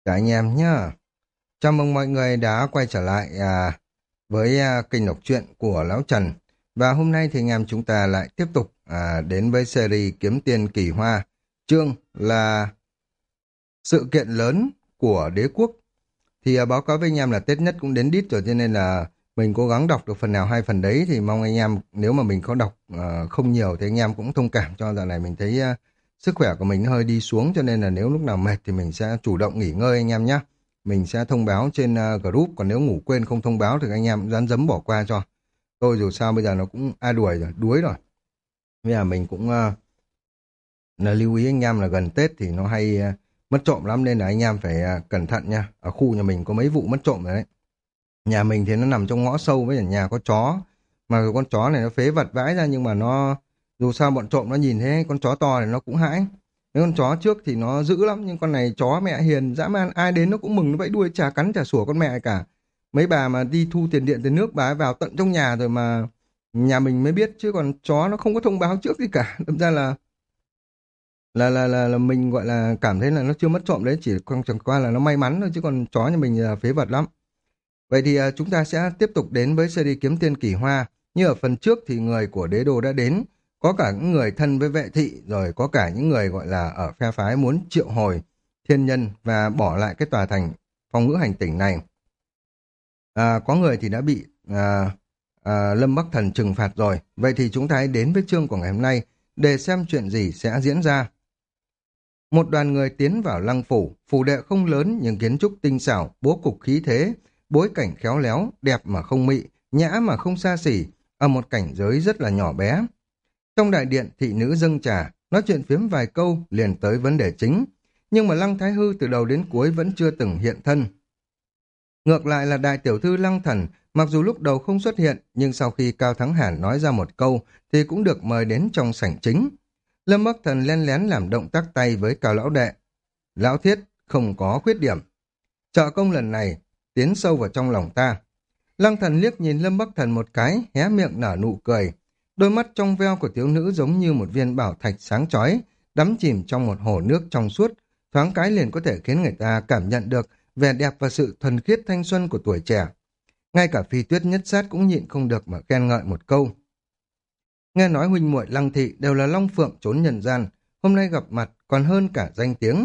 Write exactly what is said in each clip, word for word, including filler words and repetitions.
Cả anh em nhá. Chào mừng mọi người đã quay trở lại à, với à, kênh đọc truyện của Lão Trần. Và hôm nay thì anh em chúng ta lại tiếp tục à, đến với series Kiếm Tiền Kỳ Hoa. Chương là sự kiện lớn của đế quốc. Thì à, báo cáo với anh em là Tết nhất cũng đến đít rồi, cho nên là mình cố gắng đọc được phần nào hai phần đấy. Thì mong anh em, nếu mà mình có đọc à, không nhiều thì anh em cũng thông cảm cho. Dạo này mình thấy à, sức khỏe của mình hơi đi xuống, cho nên là nếu lúc nào mệt thì mình sẽ chủ động nghỉ ngơi anh em nhé. Mình sẽ thông báo trên à, group, còn nếu ngủ quên không thông báo thì anh em cũng dán dấm bỏ qua cho. Tôi dù sao bây giờ nó cũng a đuổi rồi, đuối rồi. Bây giờ mình cũng à, là lưu ý anh em là gần Tết thì nó hay à, mất trộm lắm, nên là anh em phải à, cẩn thận nha. Ở khu nhà mình có mấy vụ mất trộm rồi đấy. Nhà mình thì nó nằm trong ngõ sâu, với nhà có chó, mà cái con chó này nó phế vật vãi ra, nhưng mà nó dù sao bọn trộm nó nhìn thấy con chó to này nó cũng hãi. Mấy con chó trước thì nó dữ lắm, nhưng con này chó mẹ hiền dã man, ai đến nó cũng mừng, nó vẫy đuôi chả cắn chả sủa con mẹ cả. Mấy bà mà đi thu tiền điện tiền nước bà ấy vào tận trong nhà rồi mà nhà mình mới biết, chứ còn chó nó không có thông báo trước gì cả. Đâm ra là là là là, là mình gọi là cảm thấy là nó chưa mất trộm đấy, chỉ còn chẳng qua là nó may mắn thôi, chứ còn chó nhà mình là phế vật lắm. Vậy thì à, chúng ta sẽ tiếp tục đến với series Kiếm Tiên Kỳ Hoa. Như ở phần trước thì người của đế đô đã đến, có cả những người thân với vệ thị, rồi có cả những người gọi là ở phe phái muốn triệu hồi thiên nhân và bỏ lại cái tòa thành phong ngữ hành tỉnh này. À, có người thì đã bị à, à, Lâm Bắc Thần trừng phạt rồi. Vậy thì chúng ta hãy đến với chương của ngày hôm nay để xem chuyện gì sẽ diễn ra. Một đoàn người tiến vào lăng phủ, phủ đệ không lớn nhưng kiến trúc tinh xảo, bố cục khí thế, bối cảnh khéo léo, đẹp mà không mị, nhã mà không xa xỉ, ở một cảnh giới rất là nhỏ bé. Trong đại điện, thị nữ dâng trà, nói chuyện phiếm vài câu liền tới vấn đề chính, nhưng mà Lăng Thái Hư từ đầu đến cuối vẫn chưa từng hiện thân. Ngược lại là đại tiểu thư Lăng Thần, mặc dù lúc đầu không xuất hiện, nhưng sau khi Cao Thắng Hàn nói ra một câu thì cũng được mời đến trong sảnh chính. Lâm Bắc Thần len lén làm động tác tay với Cao Lão Đệ. Lão Thiết không có khuyết điểm. Trợ công lần này tiến sâu vào trong lòng ta. Lăng Thần liếc nhìn Lâm Bắc Thần một cái, hé miệng nở nụ cười. Đôi mắt trong veo của thiếu nữ giống như một viên bảo thạch sáng chói, đắm chìm trong một hồ nước trong suốt, thoáng cái liền có thể khiến người ta cảm nhận được vẻ đẹp và sự thuần khiết thanh xuân của tuổi trẻ. Ngay cả Phi Tuyết Nhất Sát cũng nhịn không được mà khen ngợi một câu. Nghe nói huynh muội Lăng thị đều là long phượng trốn nhân gian, hôm nay gặp mặt còn hơn cả danh tiếng.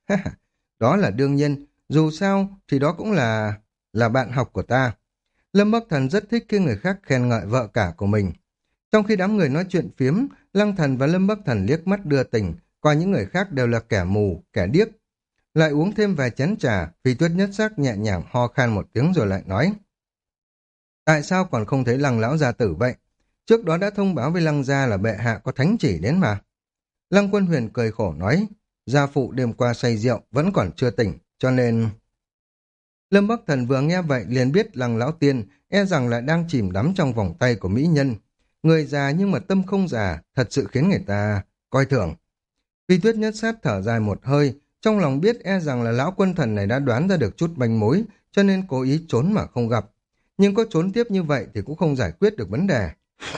Đó là đương nhiên, dù sao thì đó cũng là là bạn học của ta. Lâm Bắc Thần rất thích khi người khác khen ngợi vợ cả của mình. Trong khi đám người nói chuyện phiếm, Lăng Thần và Lâm Bắc Thần liếc mắt đưa tình, coi những người khác đều là kẻ mù, kẻ điếc. Lại uống thêm vài chén trà, Phi Tuyết Nhất Sắc nhẹ nhàng ho khan một tiếng rồi lại nói. Tại sao còn không thấy Lăng lão gia tử vậy? Trước đó đã thông báo với Lăng gia là bệ hạ có thánh chỉ đến mà. Lăng Quân Huyền cười khổ nói, gia phụ đêm qua say rượu vẫn còn chưa tỉnh, cho nên... Lâm Bắc Thần vừa nghe vậy liền biết Lăng lão tiên e rằng lại đang chìm đắm trong vòng tay của mỹ nhân. Người già nhưng mà tâm không già, thật sự khiến người ta coi thường. Phi Tuyết Nhất Sát thở dài một hơi, trong lòng biết e rằng là lão quân thần này đã đoán ra được chút manh mối, cho nên cố ý trốn mà không gặp. Nhưng có trốn tiếp như vậy thì cũng không giải quyết được vấn đề.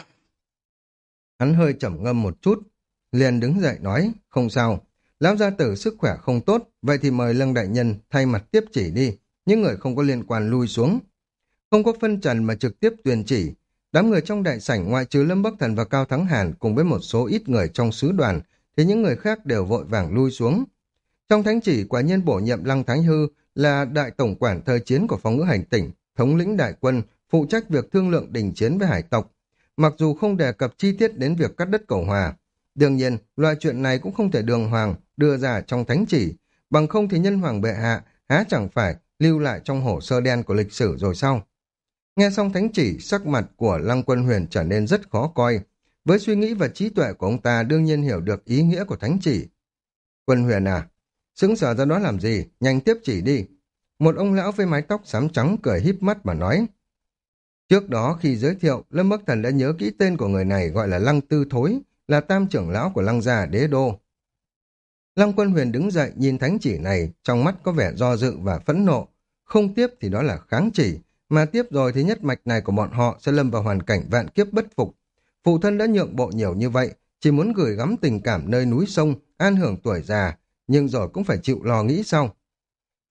Hắn hơi trầm ngâm một chút, liền đứng dậy nói, không sao, lão gia tử sức khỏe không tốt, vậy thì mời Lăng đại nhân thay mặt tiếp chỉ đi, những người không có liên quan lui xuống. Không có phân trần mà trực tiếp tuyên chỉ, đám người trong đại sảnh ngoại trừ Lâm Bắc Thần và Cao Thắng Hàn cùng với một số ít người trong sứ đoàn, thì những người khác đều vội vàng lui xuống. Trong thánh chỉ quả nhiên bổ nhiệm Lăng Thái Hư là đại tổng quản thời chiến của phong ngữ hành tỉnh, thống lĩnh đại quân, phụ trách việc thương lượng đình chiến với hải tộc. Mặc dù không đề cập chi tiết đến việc cắt đất Cầu Hòa, đương nhiên loại chuyện này cũng không thể đường hoàng đưa ra trong thánh chỉ, bằng không thì nhân hoàng bệ hạ há chẳng phải lưu lại trong hồ sơ đen của lịch sử rồi sao? Nghe xong thánh chỉ, sắc mặt của Lăng Quân Huyền trở nên rất khó coi. Với suy nghĩ và trí tuệ của ông ta đương nhiên hiểu được ý nghĩa của thánh chỉ. Quân Huyền à, sững sờ ra đó làm gì, nhanh tiếp chỉ đi. Một ông lão với mái tóc xám trắng cười híp mắt mà nói. Trước đó khi giới thiệu, Lâm Bắc Thần đã nhớ kỹ tên của người này, gọi là Lăng Tư Thối, là tam trưởng lão của Lăng gia đế đô. Lăng Quân Huyền đứng dậy nhìn thánh chỉ này, trong mắt có vẻ do dự và phẫn nộ. Không tiếp thì đó là kháng chỉ, mà tiếp rồi thì nhất mạch này của bọn họ sẽ lâm vào hoàn cảnh vạn kiếp bất phục. Phụ thân đã nhượng bộ nhiều như vậy, chỉ muốn gửi gắm tình cảm nơi núi sông, an hưởng tuổi già, nhưng rồi cũng phải chịu lo nghĩ sau.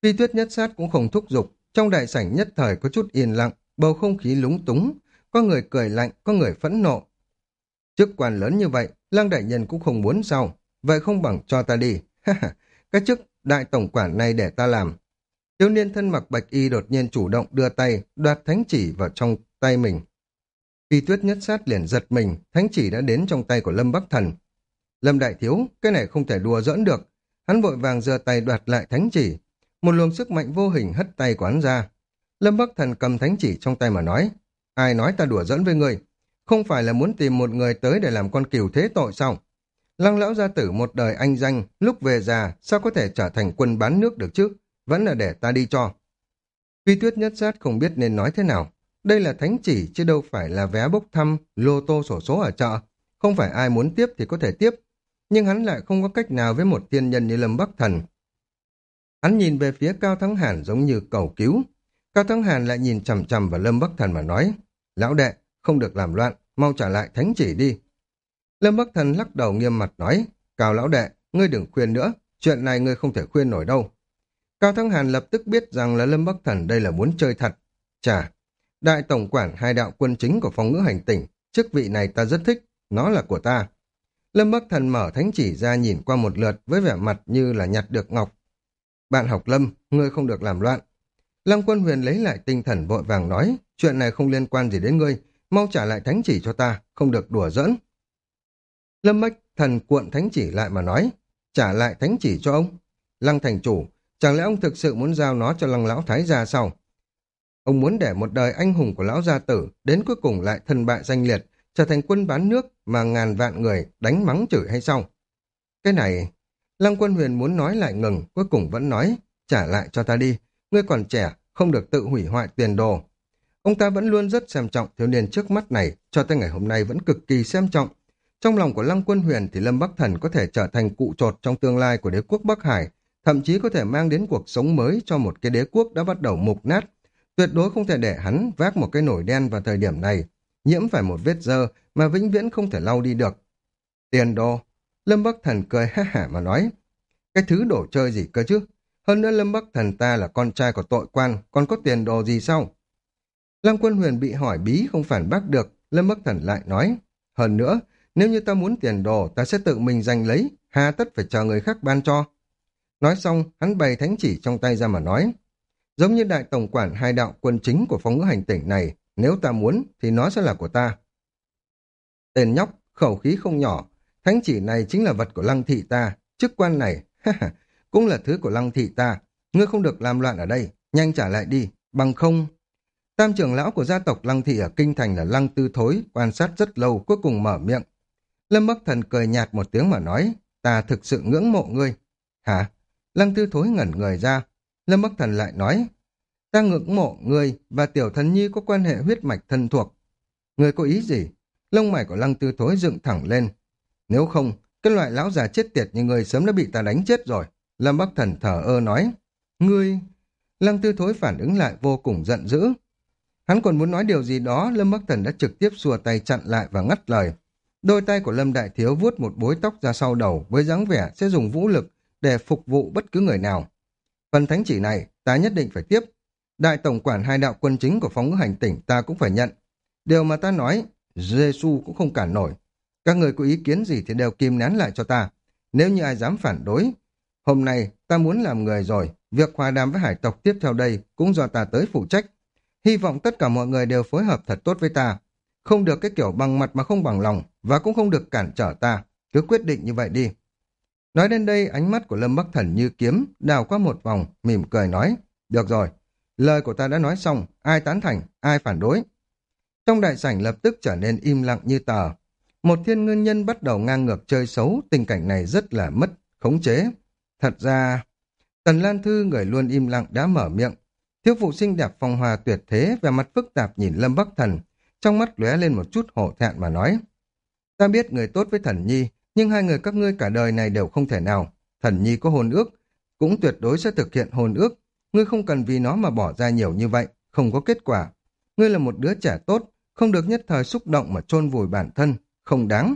Phi Tuyết Nhất Sát cũng không thúc giục, trong đại sảnh nhất thời có chút yên lặng, bầu không khí lúng túng, có người cười lạnh, có người phẫn nộ. Chức quan lớn như vậy, Lăng đại nhân cũng không muốn sao, vậy không bằng cho ta đi. Cái chức đại tổng quản này để ta làm. Thiếu niên thân mặc bạch y đột nhiên chủ động đưa tay, đoạt thánh chỉ vào trong tay mình. Phi Tuyết Nhất Sát liền giật mình, thánh chỉ đã đến trong tay của Lâm Bắc Thần. Lâm đại thiếu, cái này không thể đùa giỡn được. Hắn vội vàng giơ tay đoạt lại thánh chỉ. Một luồng sức mạnh vô hình hất tay của hắn ra. Lâm Bắc Thần cầm thánh chỉ trong tay mà nói, ai nói ta đùa giỡn với ngươi? Không phải là muốn tìm một người tới để làm con cừu thế tội sao? Lăng lão gia tử một đời anh danh, lúc về già sao có thể trở thành quân bán nước được chứ? Vẫn là để ta đi cho. Phi Tuyết Nhất Sát không biết nên nói thế nào. Đây là thánh chỉ chứ đâu phải là vé bốc thăm, lô tô xổ số ở chợ. Không phải ai muốn tiếp thì có thể tiếp. Nhưng hắn lại không có cách nào với một tiên nhân như Lâm Bắc Thần. Hắn nhìn về phía Cao Thắng Hàn giống như cầu cứu. Cao Thắng Hàn lại nhìn chằm chằm vào Lâm Bắc Thần mà nói, lão đệ, không được làm loạn, mau trả lại thánh chỉ đi. Lâm Bắc Thần lắc đầu nghiêm mặt nói, Cao lão đệ, ngươi đừng khuyên nữa, chuyện này ngươi không thể khuyên nổi đâu. Cao Thắng Hàn lập tức biết rằng là Lâm Bắc Thần đây là muốn chơi thật. Chà, đại tổng quản hai đạo quân chính của phong ngữ hành tỉnh, chức vị này ta rất thích, nó là của ta. Lâm Bắc Thần mở thánh chỉ ra nhìn qua một lượt với vẻ mặt như là nhặt được ngọc. Bạn học Lâm, ngươi không được làm loạn. Lăng Quân Huyền lấy lại tinh thần vội vàng nói, chuyện này không liên quan gì đến ngươi, mau trả lại thánh chỉ cho ta, không được đùa giỡn. Lâm Bắc Thần cuộn thánh chỉ lại mà nói, trả lại thánh chỉ cho ông. Lăng thành chủ, chẳng lẽ ông thực sự muốn giao nó cho Lăng lão thái gia sao? Ông muốn để một đời anh hùng của lão gia tử đến cuối cùng lại thân bại danh liệt, trở thành quân bán nước mà ngàn vạn người đánh mắng chửi hay sao? Cái này, Lăng Quân Huyền muốn nói lại ngừng, cuối cùng vẫn nói, trả lại cho ta đi, ngươi còn trẻ, không được tự hủy hoại tiền đồ. Ông ta vẫn luôn rất xem trọng thiếu niên trước mắt này, cho tới ngày hôm nay vẫn cực kỳ xem trọng. Trong lòng của Lăng Quân Huyền thì Lâm Bắc Thần có thể trở thành cụ chột trong tương lai của đế quốc Bắc Hải, thậm chí có thể mang đến cuộc sống mới cho một cái đế quốc đã bắt đầu mục nát. Tuyệt đối không thể để hắn vác một cái nổi đen vào thời điểm này, nhiễm phải một vết dơ mà vĩnh viễn không thể lau đi được. Tiền đồ. Lâm Bắc Thần cười ha hả mà nói, cái thứ đồ chơi gì cơ chứ? Hơn nữa Lâm Bắc Thần ta là con trai của tội quan, còn có tiền đồ gì sao? Lăng Quân Huyền bị hỏi bí không phản bác được, Lâm Bắc Thần lại nói, hơn nữa, nếu như ta muốn tiền đồ, ta sẽ tự mình giành lấy, hà tất phải chờ người khác ban cho. Nói xong, hắn bày thánh chỉ trong tay ra mà nói, giống như đại tổng quản hai đạo quân chính của phong ngữ hành tỉnh này, nếu ta muốn thì nó sẽ là của ta. Tên nhóc, khẩu khí không nhỏ, thánh chỉ này chính là vật của Lăng thị ta, chức quan này, cũng là thứ của Lăng thị ta, ngươi không được làm loạn ở đây, nhanh trả lại đi, bằng không. Tam trưởng lão của gia tộc Lăng thị ở kinh thành là Lăng Tư Thối, quan sát rất lâu cuối cùng mở miệng. Lâm Bắc Thần cười nhạt một tiếng mà nói, ta thực sự ngưỡng mộ ngươi. Hả? Lăng Tư Thối ngẩn người ra. Lâm Bắc Thần lại nói, ta ngưỡng mộ ngươi và tiểu thần nhi có quan hệ huyết mạch thân thuộc. Ngươi có ý gì? Lông mày của Lăng Tư Thối dựng thẳng lên. Nếu không, cái loại lão già chết tiệt như ngươi sớm đã bị ta đánh chết rồi. Lâm Bắc Thần thở ơ nói, ngươi... Lăng Tư Thối phản ứng lại vô cùng giận dữ. Hắn còn muốn nói điều gì đó, Lâm Bắc Thần đã trực tiếp xua tay chặn lại và ngắt lời. Đôi tay của Lâm Đại Thiếu vuốt một bối tóc ra sau đầu với dáng vẻ sẽ dùng vũ lực để phục vụ bất cứ người nào. Phần thánh chỉ này ta nhất định phải tiếp. Đại tổng quản hai đạo quân chính của phong ngữ hành tỉnh ta cũng phải nhận. Điều mà ta nói, Giê-xu cũng không cản nổi. Các người có ý kiến gì thì đều kìm nén lại cho ta. Nếu như ai dám phản đối, hôm nay ta muốn làm người rồi, việc hòa đàm với hải tộc tiếp theo đây cũng do ta tới phụ trách. Hy vọng tất cả mọi người đều phối hợp thật tốt với ta. Không được cái kiểu bằng mặt mà không bằng lòng, và cũng không được cản trở ta. Cứ quyết định như vậy đi. Nói đến đây, ánh mắt của Lâm Bắc Thần như kiếm, đào qua một vòng, mỉm cười nói, được rồi, lời của ta đã nói xong, ai tán thành, ai phản đối. Trong đại sảnh lập tức trở nên im lặng như tờ. Một thiên ngư nhân bắt đầu ngang ngược chơi xấu, tình cảnh này rất là mất khống chế. Thật ra, Tần Lan Thư người luôn im lặng đã mở miệng. Thiếu phụ xinh đẹp phong hoa tuyệt thế, vẻ mặt phức tạp nhìn Lâm Bắc Thần, trong mắt lóe lên một chút hổ thẹn mà nói. Ta biết người tốt với Thần Nhi, nhưng hai người các ngươi cả đời này đều không thể nào. Thần Nhi có hôn ước, cũng tuyệt đối sẽ thực hiện hôn ước. Ngươi không cần vì nó mà bỏ ra nhiều như vậy, không có kết quả. Ngươi là một đứa trẻ tốt, không được nhất thời xúc động mà chôn vùi bản thân, không đáng.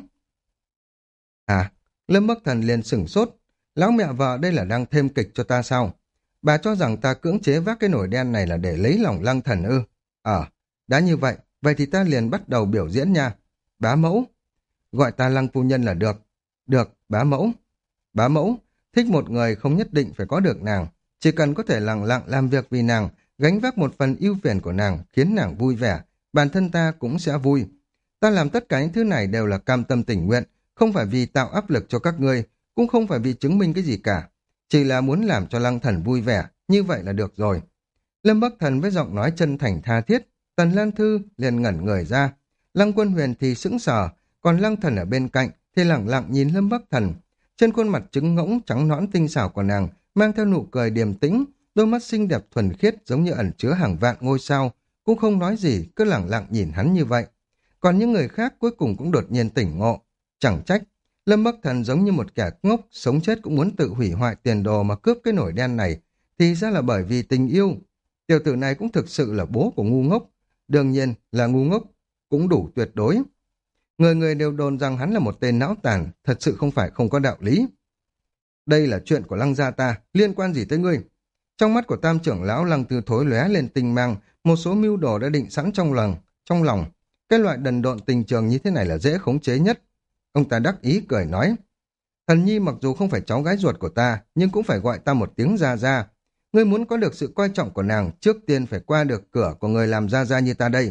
À, Lâm Bắc Thần liền sửng sốt. Lão mẹ vợ đây là đang thêm kịch cho ta sao? Bà cho rằng ta cưỡng chế vác cái nồi đen này là để lấy lòng Lăng Thần ư? Ờ, đã như vậy, vậy thì ta liền bắt đầu biểu diễn nha. Bá mẫu, gọi ta Lăng phu nhân là được. Được, bá mẫu. Bá mẫu, thích một người không nhất định phải có được nàng. Chỉ cần có thể lặng lặng làm việc vì nàng, gánh vác một phần ưu phiền của nàng, khiến nàng vui vẻ, bản thân ta cũng sẽ vui. Ta làm tất cả những thứ này đều là cam tâm tình nguyện, không phải vì tạo áp lực cho các ngươi, cũng không phải vì chứng minh cái gì cả. Chỉ là muốn làm cho Lăng Thần vui vẻ, như vậy là được rồi. Lâm Bắc Thần với giọng nói chân thành tha thiết, Tần Lan Thư liền ngẩn người ra. Lăng Quân Huyền thì sững sờ, còn Lăng Thần ở bên cạnh thì lẳng lặng nhìn Lâm Bắc Thần. Trên khuôn mặt trứng ngỗng trắng nõn tinh xảo của nàng mang theo nụ cười điềm tĩnh, đôi mắt xinh đẹp thuần khiết giống như ẩn chứa hàng vạn ngôi sao, cũng không nói gì, cứ lẳng lặng nhìn hắn như vậy. Còn những người khác cuối cùng cũng đột nhiên tỉnh ngộ. Chẳng trách, Lâm Bắc Thần giống như một kẻ ngốc, sống chết cũng muốn tự hủy hoại tiền đồ mà cướp cái nổi đen này, thì ra là bởi vì tình yêu. Tiểu tử này cũng thực sự là bố của ngu ngốc. Đương nhiên là ngu ngốc, cũng đủ tuyệt đối. Người người đều đồn rằng hắn là một tên não tàn, thật sự không phải không có đạo lý. Đây là chuyện của Lăng gia ta, liên quan gì tới ngươi? Trong mắt của tam trưởng lão Lăng Tư Thối lóe lên tinh mang, một số mưu đồ đã định sẵn trong lòng, trong lòng. Cái loại đần độn tình trường như thế này là dễ khống chế nhất. Ông ta đắc ý cười nói, Thần Nhi mặc dù không phải cháu gái ruột của ta, nhưng cũng phải gọi ta một tiếng gia gia. Ngươi muốn có được sự coi trọng của nàng, trước tiên phải qua được cửa của người làm gia gia như ta đây.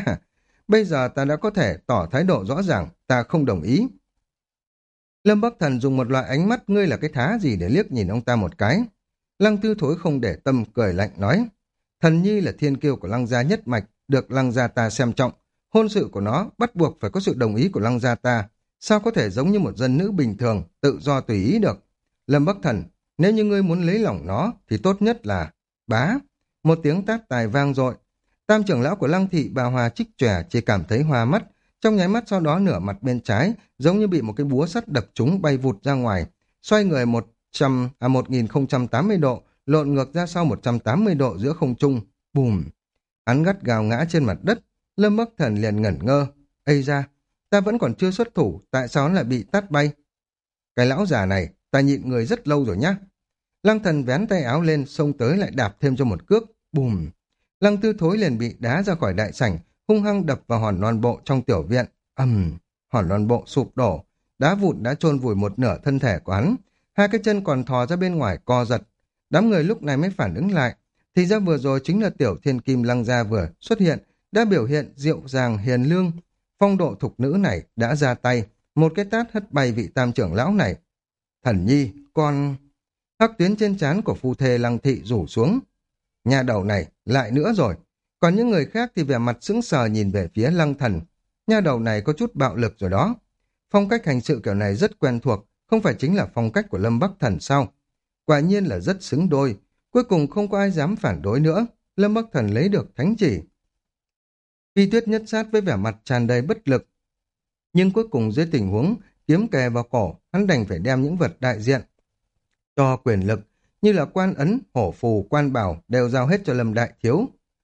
Bây giờ ta đã có thể tỏ thái độ rõ ràng, ta không đồng ý. Lâm Bắc Thần dùng một loại ánh mắt ngươi là cái thá gì để liếc nhìn ông ta một cái. Lăng Tư Thối không để tâm, cười lạnh nói, Thần Nhi là thiên kiêu của Lăng gia nhất mạch, được Lăng gia ta xem trọng. Hôn sự của nó bắt buộc phải có sự đồng ý của Lăng gia ta. Sao có thể giống như một dân nữ bình thường, tự do tùy ý được? Lâm Bắc Thần, nếu như ngươi muốn lấy lòng nó, thì tốt nhất là bá. Một tiếng tát tài vang dội. Tam trưởng lão của Lăng thị bà Hòa Trích Chòe chỉ cảm thấy hoa mắt, trong nháy mắt sau đó nửa mặt bên trái giống như bị một cái búa sắt đập trúng bay vụt ra ngoài, xoay người một trăm à một nghìn không trăm tám mươi độ, lộn ngược ra sau một trăm tám mươi độ giữa không trung. Bùm! Hắn gắt gào ngã trên mặt đất. Lâm Bắc Thần liền ngẩn ngơ. Ây ra, ta vẫn còn chưa xuất thủ, tại sao hắn lại bị tát bay? Cái lão già này, ta nhịn người rất lâu rồi nhá. Lăng Thần vén tay áo lên, xông tới lại đạp thêm cho một cước. Bùm! Lăng Tư Thối liền bị đá ra khỏi đại sảnh, hung hăng đập vào hòn non bộ trong tiểu viện. Ầm! Uhm, hòn non bộ sụp đổ, đá vụn đã chôn vùi một nửa thân thể của hắn. Hai cái chân còn thò ra bên ngoài co giật. Đám người lúc này mới phản ứng lại. Thì ra vừa rồi chính là tiểu thiên kim Lăng gia vừa xuất hiện, đã biểu hiện dịu dàng hiền lương. Phong độ thục nữ này đã ra tay, một cái tát hất bay vị tam trưởng lão này. Thần Nhi, con... Hắc tuyến trên trán của phu thê Lăng thị rủ xuống. Nhà đầu này, lại nữa rồi. Còn những người khác thì vẻ mặt sững sờ nhìn về phía Lăng Thần. Nhà đầu này có chút bạo lực rồi đó. Phong cách hành sự kiểu này rất quen thuộc, không phải chính là phong cách của Lâm Bắc Thần sao? Quả nhiên là rất xứng đôi. Cuối cùng không có ai dám phản đối nữa. Lâm Bắc Thần lấy được thánh chỉ. Phi Tuyết nhất sát với vẻ mặt tràn đầy bất lực. Nhưng cuối cùng dưới tình huống kiếm kề vào cổ, hắn đành phải đem những vật đại diện cho quyền lực, như là quan ấn, hổ phù, quan bảo đều giao hết cho Lâm Đại Thiếu.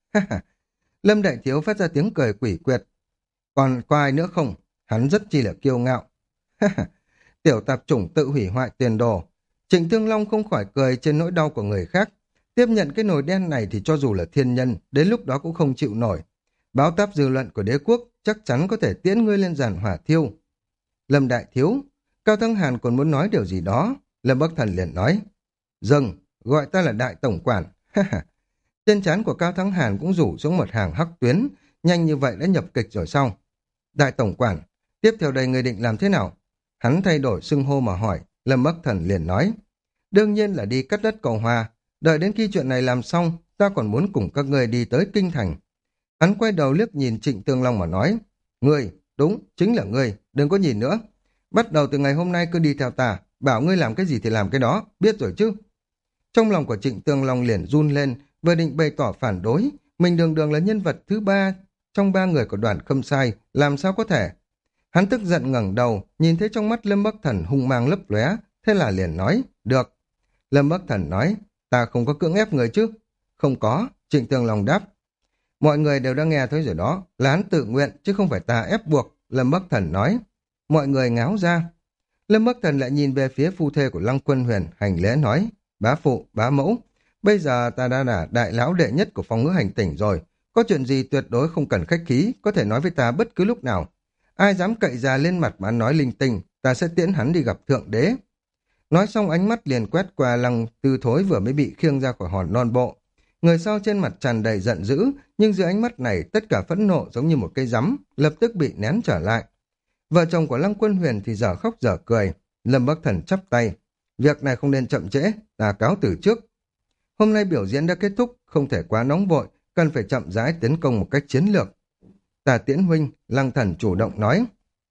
Lâm Đại Thiếu phát ra tiếng cười quỷ quyệt. Còn có ai nữa không? Hắn rất chi là kiêu ngạo. Tiểu tạp chủng tự hủy hoại tiền đồ. Trịnh Thương Long không khỏi cười trên nỗi đau của người khác. Tiếp nhận cái nồi đen này thì cho dù là thiên nhân, đến lúc đó cũng không chịu nổi. Báo táp dư luận của đế quốc chắc chắn có thể tiễn ngươi lên giàn hỏa thiêu. Lâm Đại Thiếu, Cao Thắng Hàn còn muốn nói điều gì đó. Lâm Bắc Thần liền nói, dừng, gọi ta là Đại Tổng Quản. Trên trán của Cao Thắng Hàn cũng rủ xuống một hàng hắc tuyến, nhanh như vậy đã nhập kịch rồi xong. Đại Tổng Quản, tiếp theo đây ngươi định làm thế nào? Hắn thay đổi xưng hô mà hỏi. Lâm Bắc Thần liền nói, đương nhiên là đi cắt đất cầu hòa, đợi đến khi chuyện này làm xong, ta còn muốn cùng các ngươi đi tới Kinh Thành. Hắn quay đầu liếc nhìn Trịnh Tương Long mà nói, ngươi, đúng, chính là ngươi, đừng có nhìn nữa. Bắt đầu từ ngày hôm nay cứ đi theo ta, bảo ngươi làm cái gì thì làm cái đó, biết rồi chứ? Trong lòng của Trịnh Tương Long liền run lên, vừa định bày tỏ phản đối, mình đường đường là nhân vật thứ ba trong ba người của đoàn Khâm Sai, làm sao có thể? Hắn tức giận ngẩng đầu, nhìn thấy trong mắt Lâm Bắc Thần hung mang lấp lóe, thế là liền nói, được. Lâm Bắc Thần nói, ta không có cưỡng ép người chứ? Không có, Trịnh Tương Long đáp. Mọi người đều đã nghe thấy rồi đó, là hắn tự nguyện chứ không phải ta ép buộc, Lâm Bắc Thần nói. Mọi người ngáo ra. Lâm Bắc Thần lại nhìn về phía phu thê của Lăng Quân Huyền, hành lễ nói, bá phụ, bá mẫu, Bây giờ ta đã là đại lão đệ nhất của phong ngữ hành tỉnh rồi. Có chuyện gì tuyệt đối không cần khách khí, có thể nói với ta bất cứ lúc nào. Ai dám cậy ra lên mặt mà nói linh tinh, ta sẽ tiễn hắn đi gặp thượng đế. Nói xong ánh mắt liền quét qua Lăng Tư Thối vừa mới bị khiêng ra khỏi hòn non bộ. Người sau trên mặt tràn đầy giận dữ, nhưng dưới ánh mắt này tất cả phẫn nộ giống như một cây rắm, lập tức bị nén trở lại. Vợ chồng của Lăng Quân Huyền thì dở khóc dở cười. Lâm Bắc Thần chắp tay. Việc này không nên chậm trễ, ta cáo từ trước. Hôm nay biểu diễn đã kết thúc, không thể quá nóng vội, cần phải chậm rãi tiến công một cách chiến lược. Tà Tiễn huynh, Lăng Thần chủ động nói.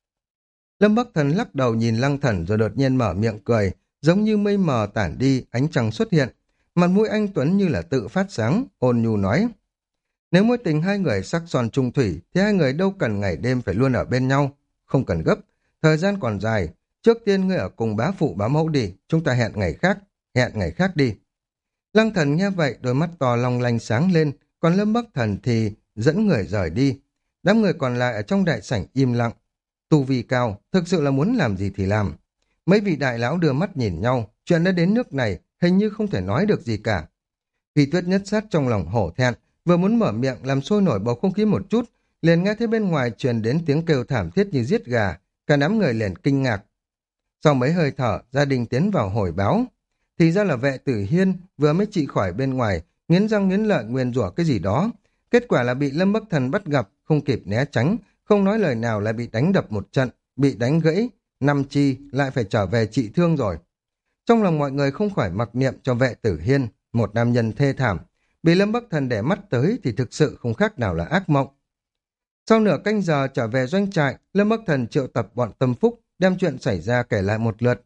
Lâm Bắc Thần lắc đầu nhìn Lăng Thần rồi đột nhiên mở miệng cười, giống như mây mờ tản đi, ánh trăng xuất hiện. Mặt mũi anh Tuấn như là tự phát sáng, ôn nhu nói. Nếu mối tình hai người sắc son trung thủy, thì hai người đâu cần ngày đêm phải luôn ở bên nhau. Không cần gấp, thời gian còn dài. Trước tiên ngươi ở cùng bá phụ bá mẫu đi, chúng ta hẹn ngày khác, hẹn ngày khác đi. Lăng Thần nghe vậy, đôi mắt to long lanh sáng lên, còn Lâm Bắc Thần thì dẫn người rời đi. Đám người còn lại ở trong đại sảnh im lặng. Tu vi cao, thực sự là muốn làm gì thì làm. Mấy vị đại lão đưa mắt nhìn nhau, chuyện đã đến nước này, hình như không thể nói được gì cả. Phi Tuyết nhất sát trong lòng hổ thẹn, vừa muốn mở miệng làm sôi nổi bầu không khí một chút, liền nghe thấy bên ngoài truyền đến tiếng kêu thảm thiết như giết gà, cả đám người liền kinh ngạc. Sau mấy hơi thở, gia đình tiến vào hồi báo. Thì ra là vệ tử Hiên vừa mới trị khỏi bên ngoài, nghiến răng nghiến lợi nguyền rủa cái gì đó. Kết quả là bị Lâm Bắc Thần bắt gặp, không kịp né tránh, không nói lời nào lại bị đánh đập một trận, bị đánh gãy, năm chi lại phải trở về trị thương rồi. Trong lòng mọi người không khỏi mặc niệm cho vệ tử Hiên, một nam nhân thê thảm. Bị Lâm Bắc Thần để mắt tới thì thực sự không khác nào là ác mộng. Sau nửa canh giờ trở về doanh trại, Lâm Bắc Thần triệu tập bọn Tâm Phúc, đem chuyện xảy ra kể lại một lượt.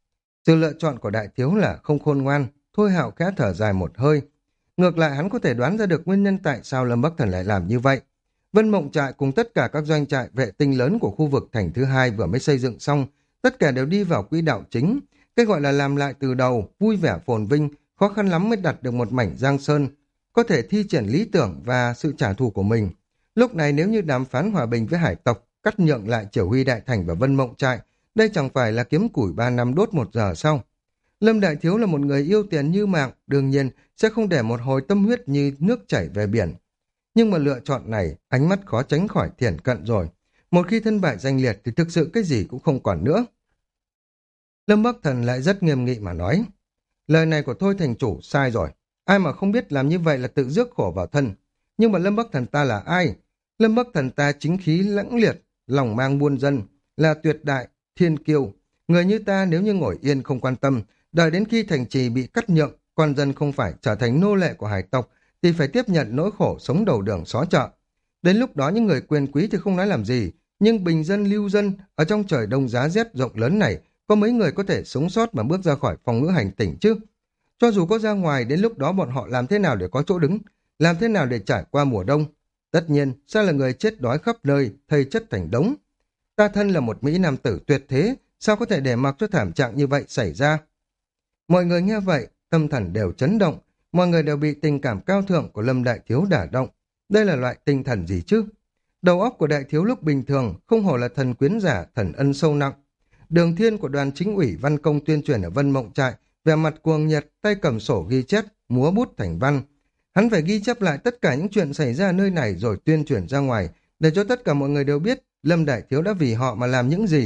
Sự lựa chọn của đại thiếu là không khôn ngoan, Thôi Hạo khẽ thở dài một hơi. Ngược lại hắn có thể đoán ra được nguyên nhân tại sao Lâm Bắc Thần lại làm như vậy. Vân Mộng Trại cùng tất cả các doanh trại vệ tinh lớn của khu vực thành thứ hai vừa mới xây dựng xong, tất cả đều đi vào quỹ đạo chính. Cái gọi là làm lại từ đầu, vui vẻ phồn vinh, khó khăn lắm mới đặt được một mảnh giang sơn, có thể thi triển lý tưởng và sự trả thù của mình. Lúc này nếu như đàm phán hòa bình với hải tộc, cắt nhượng lại Triều Huy Đại Thành và Vân Mộng Trại, đây chẳng phải là kiếm củi ba năm đốt một giờ sao? Lâm Đại Thiếu là một người yêu tiền như mạng, đương nhiên sẽ không để một hồi tâm huyết như nước chảy về biển. Nhưng mà lựa chọn này, ánh mắt khó tránh khỏi thiển cận rồi. Một khi thân bại danh liệt thì thực sự cái gì cũng không còn nữa. Lâm Bắc Thần lại rất nghiêm nghị mà nói. Lời này của Thôi thành chủ sai rồi. Ai mà không biết làm như vậy là tự rước khổ vào thân. Nhưng mà Lâm Bắc Thần ta là ai? Lâm Bắc Thần ta chính khí lãng liệt, lòng mang muôn dân, là tuyệt đại, thiên kiêu. Người như ta nếu như ngồi yên không quan tâm, đợi đến khi thành trì bị cắt nhượng, con dân không phải trở thành nô lệ của hải tộc, thì phải tiếp nhận nỗi khổ sống đầu đường xó chợ. Đến lúc đó những người quyền quý thì không nói làm gì, nhưng bình dân lưu dân ở trong trời đông giá rét rộng lớn này, có mấy người có thể sống sót mà bước ra khỏi phòng ngữ hành tỉnh chứ? Cho dù có ra ngoài, đến lúc đó bọn họ làm thế nào để có chỗ đứng, làm thế nào để trải qua mùa đông? Tất nhiên, sẽ là người chết đói khắp nơi, thây chất thành đống. Ta thân là một Mỹ nam tử tuyệt thế, sao có thể để mặc cho thảm trạng như vậy xảy ra? Mọi người nghe vậy, tâm thần đều chấn động, mọi người đều bị tình cảm cao thượng của Lâm Đại Thiếu đả động. Đây là loại tinh thần gì chứ? Đầu óc của Đại Thiếu lúc bình thường không hổ là thần quyến giả, thần ân sâu nặng. Đường Thiên của đoàn chính ủy văn công tuyên truyền ở Vân Mộng Trại, vẻ mặt cuồng nhiệt, tay cầm sổ ghi chép, múa bút thành văn. Hắn phải ghi chép lại tất cả những chuyện xảy ra nơi này rồi tuyên truyền ra ngoài, để cho tất cả mọi người đều biết Lâm Đại Thiếu đã vì họ mà làm những gì.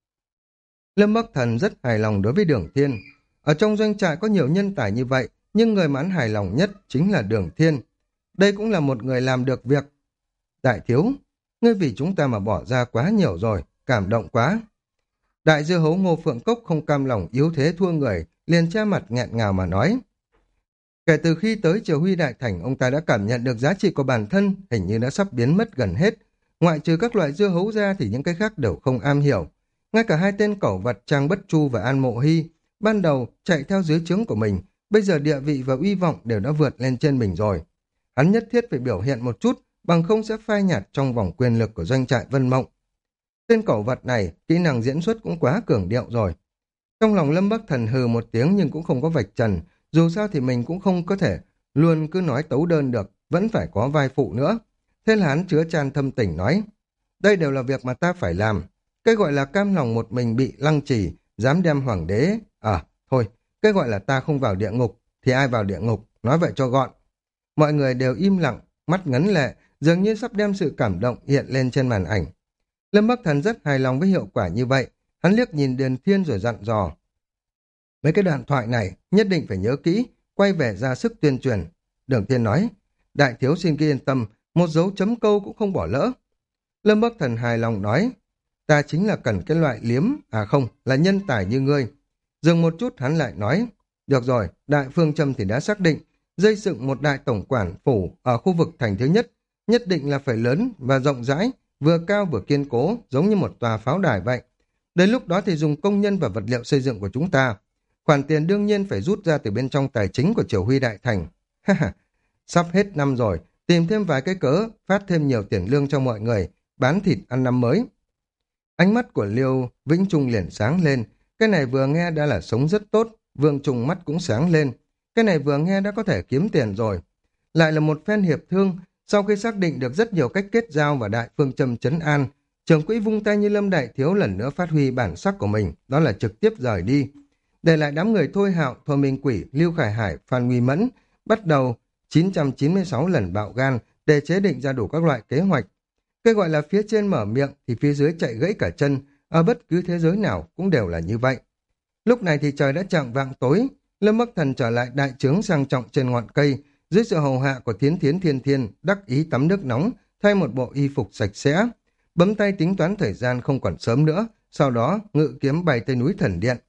Lâm Bắc Thần rất hài lòng đối với Đường Thiên. Ở trong doanh trại có nhiều nhân tài như vậy, nhưng người mà hắn hài lòng nhất chính là Đường Thiên. Đây cũng là một người làm được việc. Đại Thiếu, ngươi vì chúng ta mà bỏ ra quá nhiều rồi, cảm động quá. Đại dư hấu Ngô Phượng Cốc không cam lòng yếu thế thua người, liền che mặt nghẹn ngào mà nói. Kể từ khi tới Triều Huy Đại Thành, ông ta đã cảm nhận được giá trị của bản thân, hình như đã sắp biến mất gần hết. Ngoại trừ các loại dưa hấu ra thì những cái khác đều không am hiểu. Ngay cả hai tên cẩu vật Trang Bất Chu và An Mộ Hy, ban đầu chạy theo dưới trướng của mình, bây giờ địa vị và uy vọng đều đã vượt lên trên mình rồi. Hắn nhất thiết phải biểu hiện một chút, bằng không sẽ phai nhạt trong vòng quyền lực của doanh trại Vân Mộng. Tên cẩu vật này, kỹ năng diễn xuất cũng quá cường điệu rồi. Trong lòng Lâm Bắc Thần hừ một tiếng nhưng cũng không có vạch trần, dù sao thì mình cũng không có thể luôn cứ nói tấu đơn được, vẫn phải có vai phụ nữa. Thế là hắn chứa chan thâm tình nói, đây đều là việc mà ta phải làm. Cái gọi là cam lòng một mình bị lăng trì, dám đem hoàng đế. À, thôi, cái gọi là ta không vào địa ngục, thì ai vào địa ngục? nói vậy cho gọn. Mọi người đều im lặng, mắt ngấn lệ, dường như sắp đem sự cảm động hiện lên trên màn ảnh. Lâm Bắc Thần rất hài lòng với hiệu quả như vậy, hắn liếc nhìn Điền Thiên rồi dặn dò. Mấy cái đoạn thoại này nhất định phải nhớ kỹ, quay về ra sức tuyên truyền. Đường Thiên nói, đại thiếu xin cứ yên tâm, một dấu chấm câu cũng không bỏ lỡ. Lâm Bắc Thần hài lòng nói, ta chính là cần cái loại liếm, à không, là nhân tài như ngươi. Dừng một chút hắn lại nói, được rồi, đại phương châm thì đã xác định, xây dựng một đại tổng quản phủ ở khu vực thành thứ nhất, nhất định là phải lớn và rộng rãi, vừa cao vừa kiên cố, giống như một tòa pháo đài vậy. Đến lúc đó thì dùng công nhân và vật liệu xây dựng của chúng ta. Khoản tiền đương nhiên phải rút ra từ bên trong tài chính của Triều Huy Đại Thành. Sắp hết năm rồi, tìm thêm vài cái cớ, phát thêm nhiều tiền lương cho mọi người, bán thịt ăn năm mới. Ánh mắt của Liêu Vĩnh Trung liền sáng lên, cái này vừa nghe đã là sống rất tốt, Vương Trung mắt cũng sáng lên, cái này vừa nghe đã có thể kiếm tiền rồi. Lại là một phen hiệp thương, sau khi xác định được rất nhiều cách kết giao và đại phương châm trấn an, trưởng quỹ vung tay như Lâm Đại Thiếu lần nữa phát huy bản sắc của mình, đó là trực tiếp rời đi. Để lại đám người Thôi Hạo, Thôi Minh Quỷ, Lưu Khải Hải, Phan Nguy Mẫn, bắt đầu chín trăm chín mươi sáu lần bạo gan để chế định ra đủ các loại kế hoạch. Cái gọi là phía trên mở miệng thì phía dưới chạy gãy cả chân, ở bất cứ thế giới nào cũng đều là như vậy. Lúc này thì trời đã chạng vạng tối, Lâm Bắc Thần trở lại đại trướng sang trọng trên ngọn cây, dưới sự hầu hạ của Thiến Thiến Thiên Thiên, đắc ý tắm nước nóng, thay một bộ y phục sạch sẽ, bấm tay tính toán thời gian không còn sớm nữa, sau đó ngự kiếm bay tới núi Thần Điện.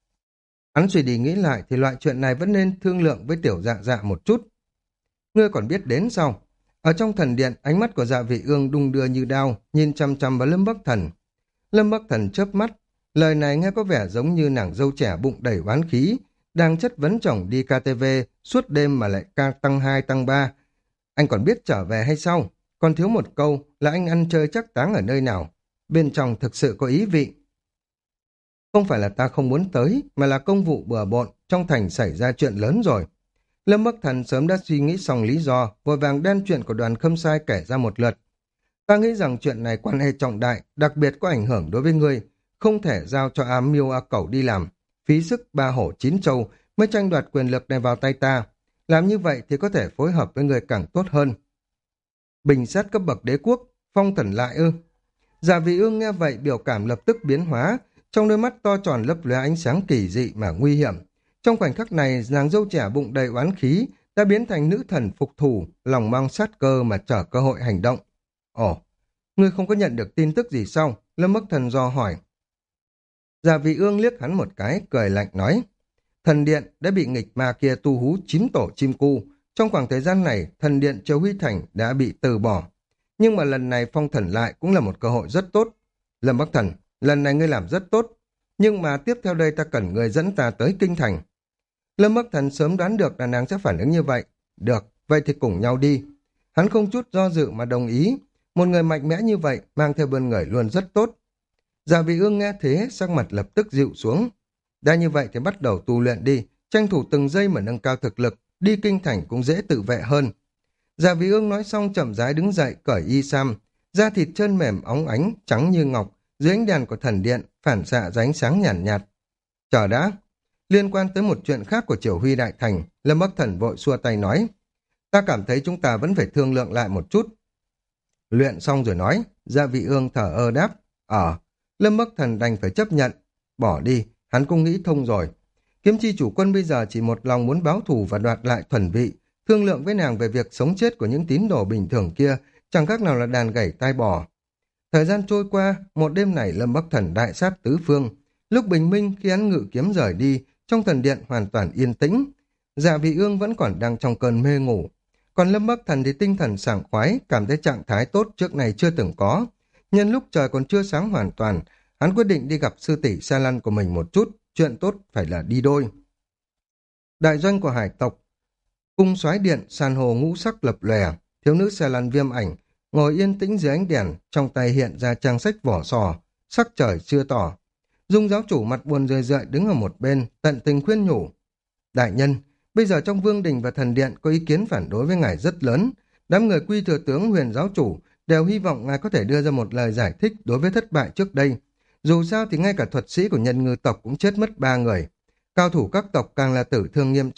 Hắn suy đi nghĩ lại thì loại chuyện này vẫn nên thương lượng với tiểu dạ dạ một chút. Ngươi còn biết đến sao? Ở trong thần điện, ánh mắt của Dạ Vị Ương đung đưa như đao, nhìn chăm chăm vào Lâm Bắc Thần. Lâm Bắc Thần chớp mắt, lời này nghe có vẻ giống như nàng dâu trẻ bụng đầy oán khí, đang chất vấn chồng đi ca tê vê suốt đêm mà lại ca tăng hai tăng ba. Anh còn biết trở về hay sao? Còn thiếu một câu là anh ăn chơi chắc táng ở nơi nào? Bên trong thực sự có ý vị. Không phải là ta không muốn tới, mà là công vụ bừa bộn, trong thành xảy ra chuyện lớn rồi. Lâm Bắc Thần sớm đã suy nghĩ xong lý do, vội vàng đan chuyện của đoàn Khâm Sai kể ra một lượt. Ta nghĩ rằng chuyện này quan hệ trọng đại, đặc biệt có ảnh hưởng đối với ngươi, không thể giao cho A Miêu A Cẩu đi làm, phí sức ba hổ chín châu mới tranh đoạt quyền lực này vào tay ta. Làm như vậy thì có thể phối hợp với người càng tốt hơn. Bình sát cấp bậc đế quốc, phong thần lại ư? Dạ Vị Ương nghe vậy biểu cảm lập tức biến hóa, trong đôi mắt to tròn lấp lóe ánh sáng kỳ dị mà nguy hiểm. Trong khoảnh khắc này, nàng dâu trẻ bụng đầy oán khí đã biến thành nữ thần phục thủ, lòng mang sát cơ mà chờ cơ hội hành động. Ồ, ngươi không có nhận được tin tức gì sao? Lâm Bắc Thần do hỏi. Dạ Vị Ương liếc hắn một cái, cười lạnh nói. Thần điện đã bị nghịch ma kia tu hú chín tổ chim cu. Trong khoảng thời gian này, thần điện Triều Huy Thành đã bị từ bỏ. Nhưng mà lần này phong thần lại cũng là một cơ hội rất tốt. Lâm Bắc Thần, lần này ngươi làm rất tốt. Nhưng mà tiếp theo đây ta cần người dẫn ta tới kinh thành. Lâm Bắc Thần sớm đoán được là nàng sẽ phản ứng như vậy. Được, vậy thì cùng nhau đi. Hắn không chút do dự mà đồng ý. Một người mạnh mẽ như vậy mang theo bên người luôn rất tốt. Dạ Vị Ương nghe thế, sắc mặt lập tức dịu xuống. Đã như vậy thì bắt đầu tu luyện đi, tranh thủ từng giây mà nâng cao thực lực, đi kinh thành cũng dễ tự vệ hơn. Dạ Vị Ương nói xong chậm rãi đứng dậy cởi y sam, da thịt chân mềm óng ánh, trắng như ngọc, dưới ánh đèn của thần điện phản xạ ra ánh sáng nhàn nhạt, nhạt. Chờ đã. Liên quan tới một chuyện khác của Triều Huy Đại Thành, Lâm Bắc Thần vội xua tay nói. Ta cảm thấy chúng ta vẫn phải thương lượng lại một chút. Luyện xong rồi nói, Dạ Vị Ương thở ơ đáp. Ờ, Lâm Bắc Thần đành phải chấp nhận. Bỏ đi, hắn cũng nghĩ thông rồi. Kiếm chi chủ quân bây giờ chỉ một lòng muốn báo thù và đoạt lại thuần vị, thương lượng với nàng về việc sống chết của những tín đồ bình thường kia, chẳng khác nào là đàn gảy tai bò. Thời gian trôi qua, một đêm này Lâm Bắc Thần đại sát tứ phương. Lúc bình minh khi hắn ngự kiếm rời đi, trong thần điện hoàn toàn yên tĩnh. Dạ Vị Ương vẫn còn đang trong cơn mê ngủ. Còn Lâm Bắc Thần thì tinh thần sảng khoái, cảm thấy trạng thái tốt trước này chưa từng có. Nhân lúc trời còn chưa sáng hoàn toàn, hắn quyết định đi gặp sư tỷ Sa Lăn của mình một chút, chuyện tốt phải là đi đôi. Đại doanh của hải tộc, cung soái điện, san hô ngũ sắc lập lòe, thiếu nữ Sa Lăn Viêm Ảnh ngồi yên tĩnh dưới ánh đèn, trong tay hiện ra trang sách vỏ sò, sắc trời chưa tỏ. Dung giáo chủ mặt buồn rười rượi đứng ở một bên, tận tình khuyên nhủ. Đại nhân, bây giờ trong vương đình và thần điện có ý kiến phản đối với ngài rất lớn. Đám người quy thừa tướng Huyền giáo chủ đều hy vọng ngài có thể đưa ra một lời giải thích đối với thất bại trước đây. Dù sao thì ngay cả thuật sĩ của nhân ngư tộc cũng chết mất ba người. Cao thủ các tộc càng là tử thương nghiêm trọng,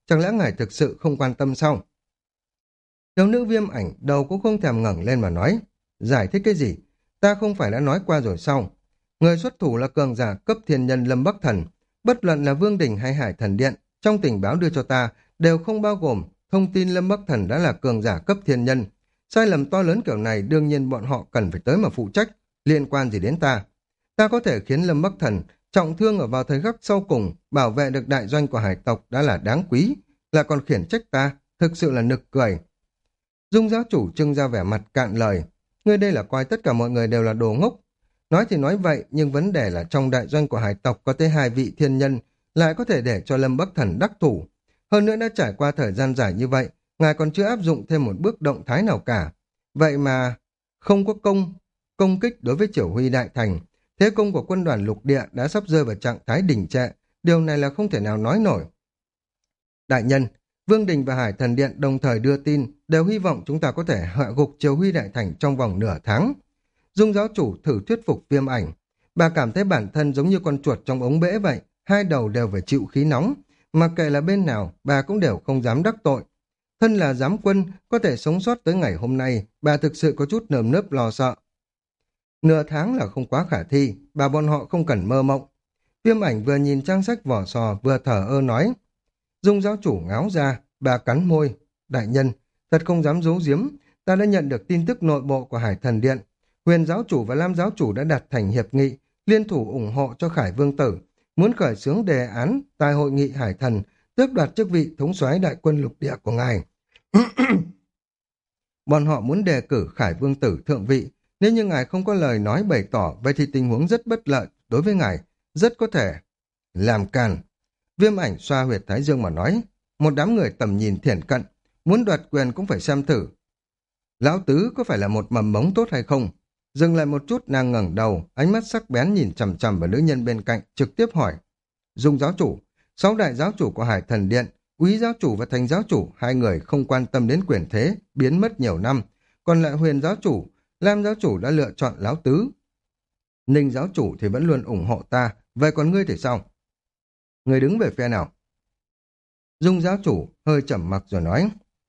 Chẳng lẽ ngài thực sự không quan tâm sao? Thiếu nữ Viêm Ảnh đầu cũng không thèm ngẩng lên mà nói. Giải thích cái gì? Ta không phải đã nói qua rồi sao? Người xuất thủ là cường giả cấp thiên nhân Lâm Bắc Thần. Bất luận là Vương Đình hay Hải Thần Điện, trong tình báo đưa cho ta đều không bao gồm thông tin Lâm Bắc Thần đã là cường giả cấp thiên nhân. Sai lầm to lớn kiểu này đương nhiên bọn họ cần phải tới mà phụ trách, liên quan gì đến ta? Ta có thể khiến Lâm Bắc Thần trọng thương ở vào thời khắc sau cùng, bảo vệ được đại doanh của hải tộc đã là đáng quý, là còn khiển trách ta, thực sự là nực cười. Dung giáo chủ trưng ra vẻ mặt cạn lời, ngươi đây là coi tất cả mọi người đều là đồ ngốc. Nói thì nói vậy, nhưng vấn đề là trong đại doanh của hải tộc có tới hai vị thiên nhân, lại có thể để cho Lâm Bắc Thần đắc thủ. Hơn nữa đã trải qua thời gian dài như vậy, ngài còn chưa áp dụng thêm một bước động thái nào cả. Vậy mà không có công công kích đối với Triều Huy Đại Thành, thế công của quân đoàn lục địa đã sắp rơi vào trạng thái đình trệ, điều này là không thể nào nói nổi. Đại nhân, Vương Đình và Hải Thần Điện đồng thời đưa tin, đều hy vọng chúng ta có thể hạ gục Triều Huy Đại Thành trong vòng nửa tháng. Dung giáo chủ thử thuyết phục Viêm Ảnh, bà cảm thấy bản thân giống như con chuột trong ống bể vậy, hai đầu đều phải chịu khí nóng, mặc kệ là bên nào, bà cũng đều không dám đắc tội. Thân là giám quân, có thể sống sót tới ngày hôm nay, bà thực sự có chút nơm nớp lo sợ. Nửa tháng là không quá khả thi, bà bọn họ không cần mơ mộng. Viêm Ảnh vừa nhìn trang sách vỏ sò vừa thở ơ nói. Dung giáo chủ ngáo ra, bà cắn môi. Đại nhân, thật không dám giấu giếm, ta đã nhận được tin tức nội bộ của Hải Thần Điện. Huyền giáo chủ và Lam giáo chủ đã đặt thành hiệp nghị, liên thủ ủng hộ cho Khải Vương Tử, muốn khởi xướng đề án tại hội nghị Hải Thần, tước đoạt chức vị thống soái đại quân lục địa của ngài. Bọn họ muốn đề cử Khải Vương Tử thượng vị, nếu như ngài không có lời nói bày tỏ, vậy thì tình huống rất bất lợi đối với ngài, rất có thể làm càn. Viêm Ảnh xoa huyệt thái dương mà nói, một đám người tầm nhìn thiển cận, muốn đoạt quyền cũng phải xem thử. Lão tứ có phải là một mầm mống tốt hay không? Dừng lại một chút, nàng ngẩng đầu, ánh mắt sắc bén nhìn chằm chằm vào nữ nhân bên cạnh, trực tiếp hỏi. Dung giáo chủ, sáu đại giáo chủ của Hải Thần Điện, Úy giáo chủ và Thành giáo chủ, hai người không quan tâm đến quyền thế, biến mất nhiều năm. Còn lại Huyền giáo chủ, Lam giáo chủ đã lựa chọn lão tứ. Ninh giáo chủ thì vẫn luôn ủng hộ ta, vậy còn ngươi thì sao? Ngươi đứng về phe nào? Dung giáo chủ hơi trầm mặc rồi nói.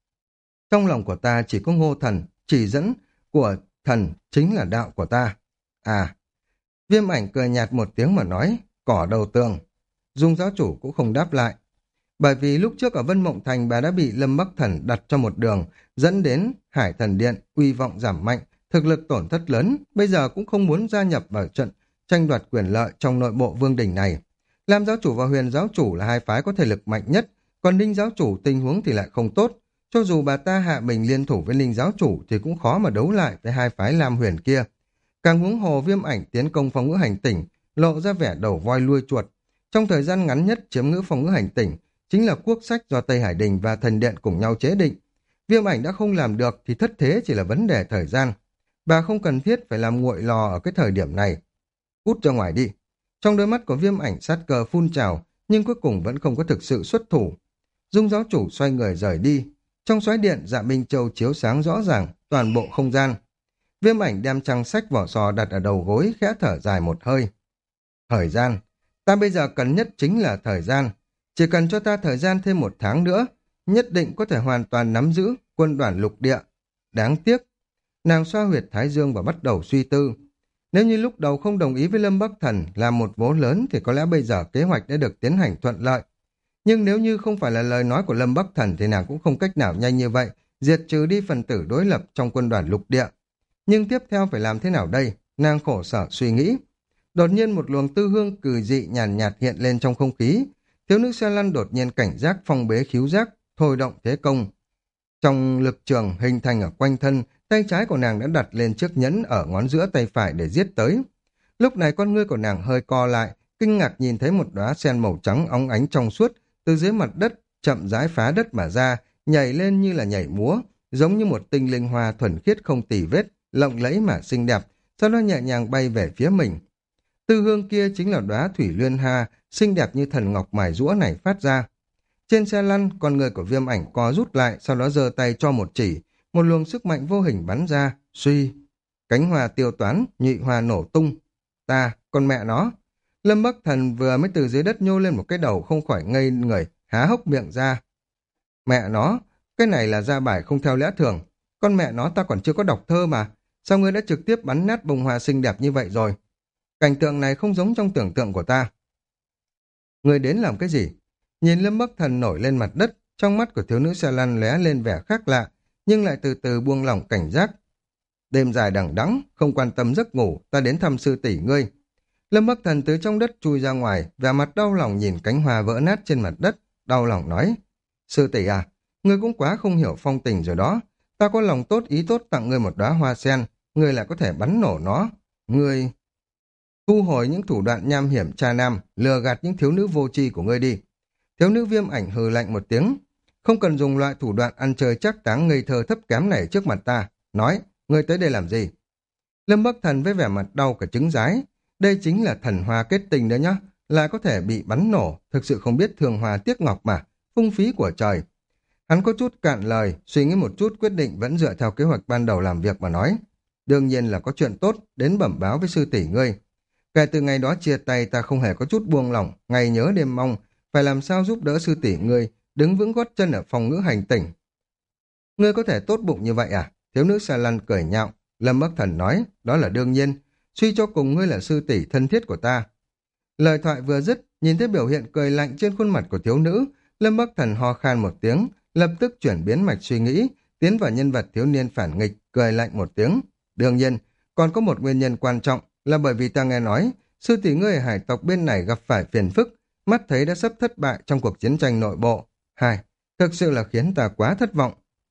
Trong lòng của ta chỉ có Ngô Thần, chỉ dẫn của thần chính là đạo của ta. À, Viêm Ảnh cười nhạt một tiếng mà nói, cỏ đầu tường. Dung giáo chủ cũng không đáp lại. Bởi vì lúc trước ở Vân Mộng Thành bà đã bị Lâm Bắc Thần đặt cho một đường, dẫn đến Hải Thần Điện uy vọng giảm mạnh, thực lực tổn thất lớn, bây giờ cũng không muốn gia nhập vào trận tranh đoạt quyền lợi trong nội bộ vương đình này. Lam giáo chủ và Huyền giáo chủ là hai phái có thể lực mạnh nhất, còn Ninh giáo chủ tình huống thì lại không tốt. Cho dù bà ta hạ mình liên thủ với Ninh giáo chủ thì cũng khó mà đấu lại với hai phái Lam Huyền kia. Càng huống hồ Viêm Ảnh tiến công phòng ngữ hành tỉnh, lộ ra vẻ đầu voi đuôi chuột. Trong thời gian ngắn nhất chiếm ngữ phòng ngữ hành tỉnh, chính là quốc sách do Tây Hải Đình và Thần Điện cùng nhau chế định. Viêm Ảnh đã không làm được thì thất thế chỉ là vấn đề thời gian. Bà không cần thiết phải làm nguội lò ở cái thời điểm này. Cút ra ngoài đi. Trong đôi mắt của Viêm Ảnh sát cơ phun trào, nhưng cuối cùng vẫn không có thực sự xuất thủ. Dung giáo chủ xoay người rời đi. Trong xoáy điện, Dạ Minh Châu chiếu sáng rõ ràng toàn bộ không gian. Viêm Ảnh đem trang sách vỏ sò đặt ở đầu gối, khẽ thở dài một hơi. Thời gian. Ta bây giờ cần nhất chính là thời gian. Chỉ cần cho ta thời gian thêm một tháng nữa, nhất định có thể hoàn toàn nắm giữ quân đoàn lục địa. Đáng tiếc. Nàng xoa huyệt thái dương và bắt đầu suy tư. Nếu như lúc đầu không đồng ý với Lâm Bắc Thần làm một vố lớn thì có lẽ bây giờ kế hoạch đã được tiến hành thuận lợi. Nhưng nếu như không phải là lời nói của Lâm Bắc Thần thì nàng cũng không cách nào nhanh như vậy diệt trừ đi phần tử đối lập trong quân đoàn lục địa. Nhưng tiếp theo phải làm thế nào đây? Nàng khổ sở suy nghĩ. Đột nhiên một luồng tư hương cừ dị nhàn nhạt, nhạt hiện lên trong không khí. Thiếu nữ xe lăn đột nhiên cảnh giác phong bế khíu giác, thôi động thế công. Trong lực trường hình thành ở quanh thân, tay trái của nàng đã đặt lên chiếc nhẫn ở ngón giữa tay phải để giết tới. Lúc này con ngươi của nàng hơi co lại, kinh ngạc nhìn thấy một đóa sen màu trắng óng ánh trong suốt từ dưới mặt đất chậm rãi phá đất mà ra, nhảy lên như là nhảy múa, giống như một tinh linh hoa thuần khiết không tì vết, lộng lẫy mà xinh đẹp, sau đó nhẹ nhàng bay về phía mình. Tư hương kia chính là đóa thủy luyên ha, xinh đẹp như thần ngọc mài rũa này phát ra. Trên xe lăn, con người của Viêm Ảnh co rút lại, sau đó giơ tay cho một chỉ, một luồng sức mạnh vô hình bắn ra, suy. Cánh hoa tiêu toán, nhụy hoa nổ tung. Ta, con mẹ nó. Lâm Bắc Thần vừa mới từ dưới đất nhô lên một cái đầu không khỏi ngây người, há hốc miệng ra. Mẹ nó, cái này là ra bài không theo lẽ thường. Con mẹ nó ta còn chưa có đọc thơ mà. Sao ngươi đã trực tiếp bắn nát bông hoa xinh đẹp như vậy rồi? Cảnh tượng này không giống trong tưởng tượng của ta. Ngươi đến làm cái gì? Nhìn Lâm Bắc Thần nổi lên mặt đất, trong mắt của thiếu nữ xe lăn lóe lên vẻ khác lạ, nhưng lại từ từ buông lỏng cảnh giác. Đêm dài đằng đẵng, không quan tâm giấc ngủ, ta đến thăm sư tỷ ngươi. Lâm Bắc Thần từ trong đất chui ra ngoài, vẻ mặt đau lòng nhìn cánh hoa vỡ nát trên mặt đất, đau lòng nói. Sư tỷ à, ngươi cũng quá không hiểu phong tình rồi đó. Ta có lòng tốt ý tốt tặng ngươi một đóa hoa sen, ngươi lại có thể bắn nổ nó. Ngươi... Thu hồi những thủ đoạn nham hiểm cha nam, lừa gạt những thiếu nữ vô tri của ngươi đi. Thiếu nữ Viêm Ảnh hừ lạnh một tiếng. Không cần dùng loại thủ đoạn ăn chơi chắc táng ngây thơ thấp kém này trước mặt ta. Nói, ngươi tới đây làm gì? Lâm Bắc Thần với vẻ mặt đau cả trứng rái. Đây chính là thần hoa kết tinh đó nhá. Lại có thể bị bắn nổ. Thực sự không biết thường hoa tiếc ngọc mà. Phung phí của trời. Hắn có chút cạn lời, suy nghĩ một chút quyết định vẫn dựa theo kế hoạch ban đầu làm việc mà nói. Đương nhiên là có chuyện tốt, đến bẩm báo với sư tỷ ngươi. Kể từ ngày đó chia tay ta không hề có chút buông lỏng, ngày nhớ đêm mong, phải làm sao giúp đỡ sư tỷ ngươi, đứng vững gót chân ở phòng ngữ hành tỉnh. Ngươi có thể tốt bụng như vậy à? Thiếu nữ Sa Lăn cười nhạo. Lâm Bắc Thần nói, đó là đương nhiên, suy cho cùng ngươi là sư tỷ thân thiết của ta. Lời thoại vừa dứt, nhìn thấy biểu hiện cười lạnh trên khuôn mặt của thiếu nữ, Lâm Bắc Thần ho khan một tiếng, lập tức chuyển biến mạch suy nghĩ, tiến vào nhân vật thiếu niên phản nghịch, cười lạnh một tiếng. Đương nhiên, còn có một nguyên nhân quan trọng là bởi vì ta nghe nói, sư tỷ ngươi ở hải tộc bên này gặp phải phiền phức, mắt thấy đã sắp thất bại trong cuộc chiến tranh nội bộ. Hai, thực sự là khiến ta quá thất vọng.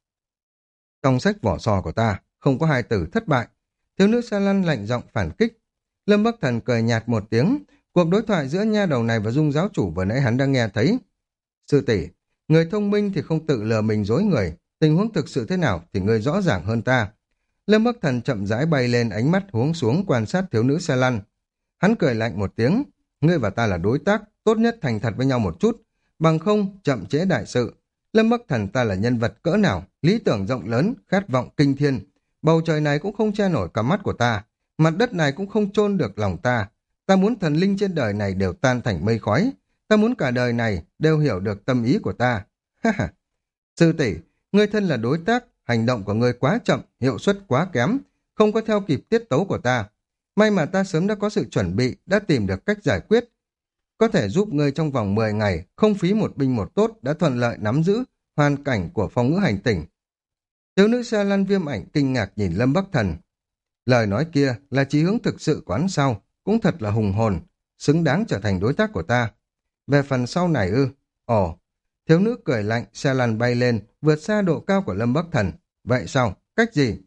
Trong sách vỏ sò của ta, không có hai từ thất bại. Thiếu nữ Sa Lăn lạnh giọng phản kích. Lâm Bắc Thần cười nhạt một tiếng, cuộc đối thoại giữa nha đầu này và Dung giáo chủ vừa nãy hắn đang nghe thấy. Sư tỷ, người thông minh thì không tự lừa mình dối người, tình huống thực sự thế nào thì người rõ ràng hơn ta. Lâm Bắc Thần chậm rãi bay lên, ánh mắt huống xuống quan sát thiếu nữ Sa Lăn. Hắn cười lạnh một tiếng, ngươi và ta là đối tác, tốt nhất thành thật với nhau một chút, bằng không chậm trễ đại sự. Lâm Bắc Thần ta là nhân vật cỡ nào, lý tưởng rộng lớn, khát vọng kinh thiên. Bầu trời này cũng không che nổi cả mắt của ta, mặt đất này cũng không chôn được lòng ta. Ta muốn thần linh trên đời này đều tan thành mây khói. Ta muốn cả đời này đều hiểu được tâm ý của ta. Ha ha. Sư tỷ, ngươi thân là đối tác, hành động của ngươi quá chậm, hiệu suất quá kém, không có theo kịp tiết tấu của ta. May mà ta sớm đã có sự chuẩn bị, đã tìm được cách giải quyết. Có thể giúp ngươi trong vòng mười ngày, không phí một binh một tốt, đã thuận lợi nắm giữ hoàn cảnh của phong ngữ hành tỉnh. Thiếu nữ Sa Lăn Viêm Ảnh kinh ngạc nhìn Lâm Bắc Thần. Lời nói kia là chí hướng thực sự của hắn sau, cũng thật là hùng hồn, xứng đáng trở thành đối tác của ta. Về phần sau này ư, ồ, thiếu nữ cười lạnh, Sa Lăn bay lên, vượt xa độ cao của Lâm Bắc Thần. Vậy sao? Cách gì?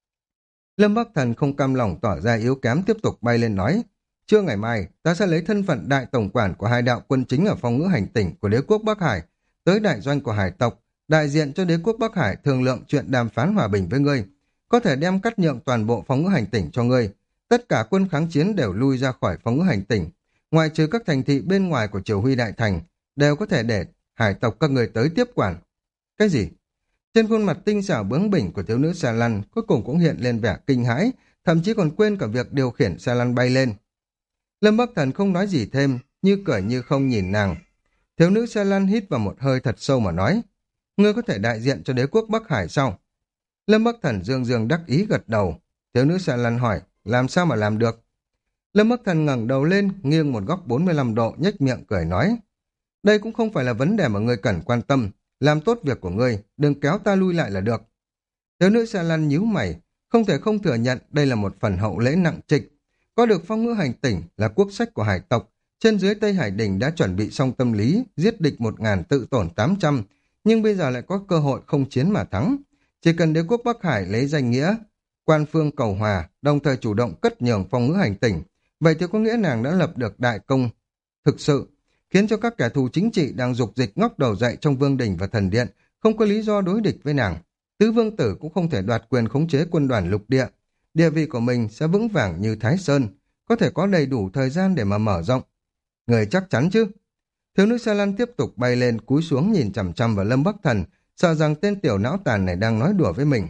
Lâm Bắc Thần không cam lòng tỏ ra yếu kém tiếp tục bay lên nói, trưa ngày mai ta sẽ lấy thân phận đại tổng quản của hai đạo quân chính ở phong ngữ hành tỉnh của đế quốc Bắc Hải, tới đại doanh của hải tộc, đại diện cho đế quốc Bắc Hải thương lượng chuyện đàm phán hòa bình với ngươi, có thể đem cắt nhượng toàn bộ phong ngữ hành tỉnh cho ngươi. Tất cả quân kháng chiến đều lui ra khỏi phong ngữ hành tỉnh, ngoại trừ các thành thị bên ngoài của Triều Huy Đại Thành, đều có thể để hải tộc các người tới tiếp quản. Cái gì? Trên khuôn mặt tinh xảo bướng bỉnh của thiếu nữ Sa Lăn cuối cùng cũng hiện lên vẻ kinh hãi, thậm chí còn quên cả việc điều khiển Sa Lăn bay lên. Lâm Bắc Thần không nói gì thêm, như cười như không nhìn nàng. Thiếu nữ Sa Lăn hít vào một hơi thật sâu mà nói, ngươi có thể đại diện cho đế quốc Bắc Hải sao? Lâm Bắc Thần dương dương đắc ý gật đầu. Thiếu nữ Sa Lăn hỏi, làm sao mà làm được? Lâm Bắc Thần ngẩng đầu lên, nghiêng một góc bốn mươi lăm độ, nhếch miệng cười nói, đây cũng không phải là vấn đề mà ngươi cần quan tâm, làm tốt việc của ngươi, đừng kéo ta lui lại là được. Thiếu nữ Sa Lăn nhíu mày, không thể không thừa nhận đây là một phần hậu lễ nặng trịch. Có được phong ngữ hành tỉnh là quốc sách của hải tộc, trên dưới Tây Hải Đình đã chuẩn bị xong tâm lý, giết địch một ngàn tự tổn tám trăm, nhưng bây giờ lại có cơ hội không chiến mà thắng. Chỉ cần đế quốc Bắc Hải lấy danh nghĩa quan phương cầu hòa, đồng thời chủ động cất nhường phong ngữ hành tỉnh, vậy thì có nghĩa nàng đã lập được đại công thực sự, khiến cho các kẻ thù chính trị đang dục dịch ngóc đầu dậy trong vương đình và thần điện không có lý do đối địch với nàng. Tứ vương tử cũng không thể đoạt quyền khống chế quân đoàn lục địa, địa vị của mình sẽ vững vàng như Thái Sơn, có thể có đầy đủ thời gian để mà mở rộng. Người chắc chắn chứ? Thiếu nữ Sa Lan tiếp tục bay lên, cúi xuống nhìn chằm chằm vào Lâm Bắc Thần, sợ rằng tên tiểu não tàn này đang nói đùa với mình.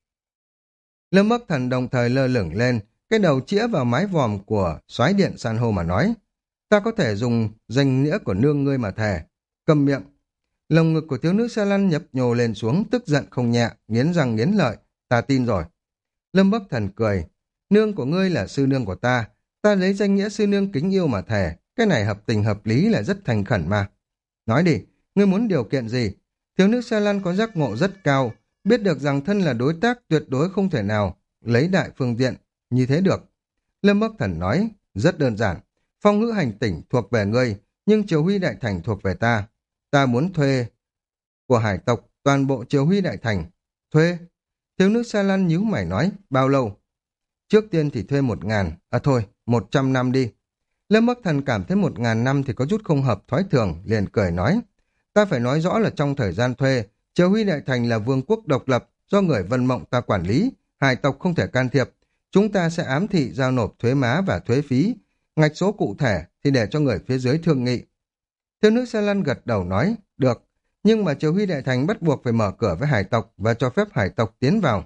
Lâm Bắc Thần đồng thời lơ lửng lên, cái đầu chĩa vào mái vòm của soái điện san hô mà nói, ta có thể dùng danh nghĩa của nương ngươi mà thề. Cầm miệng. Lồng ngực của thiếu nữ Sa Lăn nhấp nhô lên xuống, tức giận không nhẹ, nghiến răng nghiến lợi. Ta tin rồi. Lâm Bắc Thần cười. Nương của ngươi là sư nương của ta. Ta lấy danh nghĩa sư nương kính yêu mà thề. Cái này hợp tình hợp lý là rất thành khẩn mà. Nói đi, ngươi muốn điều kiện gì? Thiếu nữ Sa Lan có giác ngộ rất cao, biết được rằng thân là đối tác tuyệt đối không thể nào lấy đại phương diện như thế được. Lâm Bắc Thần nói, rất đơn giản. Phong ngữ hành tỉnh thuộc về ngươi, nhưng Triều Huy Đại Thành thuộc về ta. Ta muốn thuê của hải tộc toàn bộ Triều Huy Đại Thành. Thuê? Thiếu nữ Sa Lan nhíu mày nói, bao lâu? Trước tiên thì thuê một ngàn, à thôi, một trăm năm đi. Lâm Bắc Thần cảm thấy một ngàn năm thì có chút không hợp thói thường, liền cười nói. Ta phải nói rõ là trong thời gian thuê, Triều Huy Đại Thành là vương quốc độc lập, do người Vân Mộng ta quản lý, hải tộc không thể can thiệp. Chúng ta sẽ ám thị giao nộp thuế má và thuế phí. Ngạch số cụ thể thì để cho người phía dưới thương nghị. Thiếu nữ Sa Lan gật đầu nói, được, nhưng mà Triều Huy Đại Thành bắt buộc phải mở cửa với hải tộc và cho phép hải tộc tiến vào.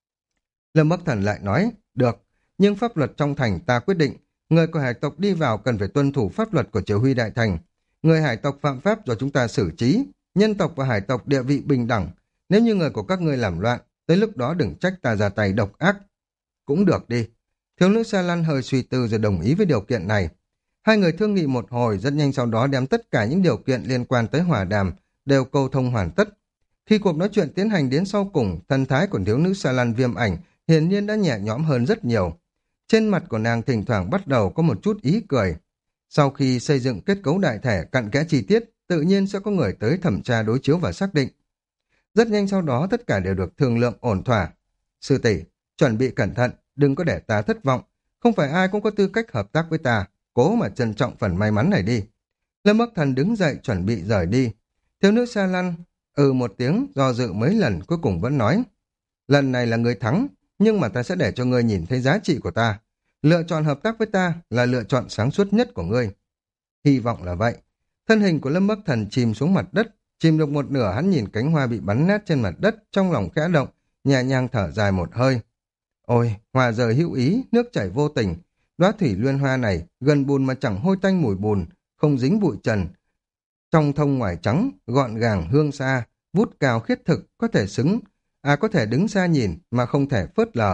Lâm Bắc Thần lại nói, được, nhưng pháp luật trong thành ta quyết định, người của hải tộc đi vào cần phải tuân thủ pháp luật của Triều Huy Đại Thành. Người hải tộc phạm pháp do chúng ta xử trí, nhân tộc và hải tộc địa vị bình đẳng. Nếu như người của các ngươi làm loạn, tới lúc đó đừng trách ta ra tay độc ác. Cũng được đi. Thiếu nữ Sa Lan hơi suy tư rồi đồng ý với điều kiện này. Hai người thương nghị một hồi, rất nhanh sau đó đem tất cả những điều kiện liên quan tới hòa đàm đều câu thông hoàn tất. Khi cuộc nói chuyện tiến hành đến sau cùng, thần thái của thiếu nữ Sa Lan Viêm Ảnh hiển nhiên đã nhẹ nhõm hơn rất nhiều. Trên mặt của nàng thỉnh thoảng bắt đầu có một chút ý cười. Sau khi xây dựng kết cấu đại thể cặn kẽ chi tiết, tự nhiên sẽ có người tới thẩm tra đối chiếu và xác định. Rất nhanh sau đó tất cả đều được thương lượng ổn thỏa. Sư tỷ, chuẩn bị cẩn thận, đừng có để ta thất vọng. Không phải ai cũng có tư cách hợp tác với ta, cố mà trân trọng phần may mắn này đi. Lâm Bắc Thần đứng dậy chuẩn bị rời đi. Thiếu nữ Sa Lan ừ một tiếng, do dự mấy lần cuối cùng vẫn nói. Lần này là người thắng, nhưng mà ta sẽ để cho ngươi nhìn thấy giá trị của ta. Lựa chọn hợp tác với ta là lựa chọn sáng suốt nhất của ngươi. Hy vọng là vậy. Thân hình của Lâm Bắc Thần chìm xuống mặt đất, chìm được một nửa hắn nhìn cánh hoa bị bắn nát trên mặt đất, trong lòng khẽ động, nhẹ nhàng thở dài một hơi. Ôi, hòa rời hữu ý, nước chảy vô tình. Đóa thủy luyên hoa này, gần bùn mà chẳng hôi tanh mùi bùn, không dính bụi trần. Trong thông ngoài trắng, gọn gàng hương xa, vút cao khiết thực, có thể xứng, à có thể đứng xa nhìn mà không thể phớt lờ.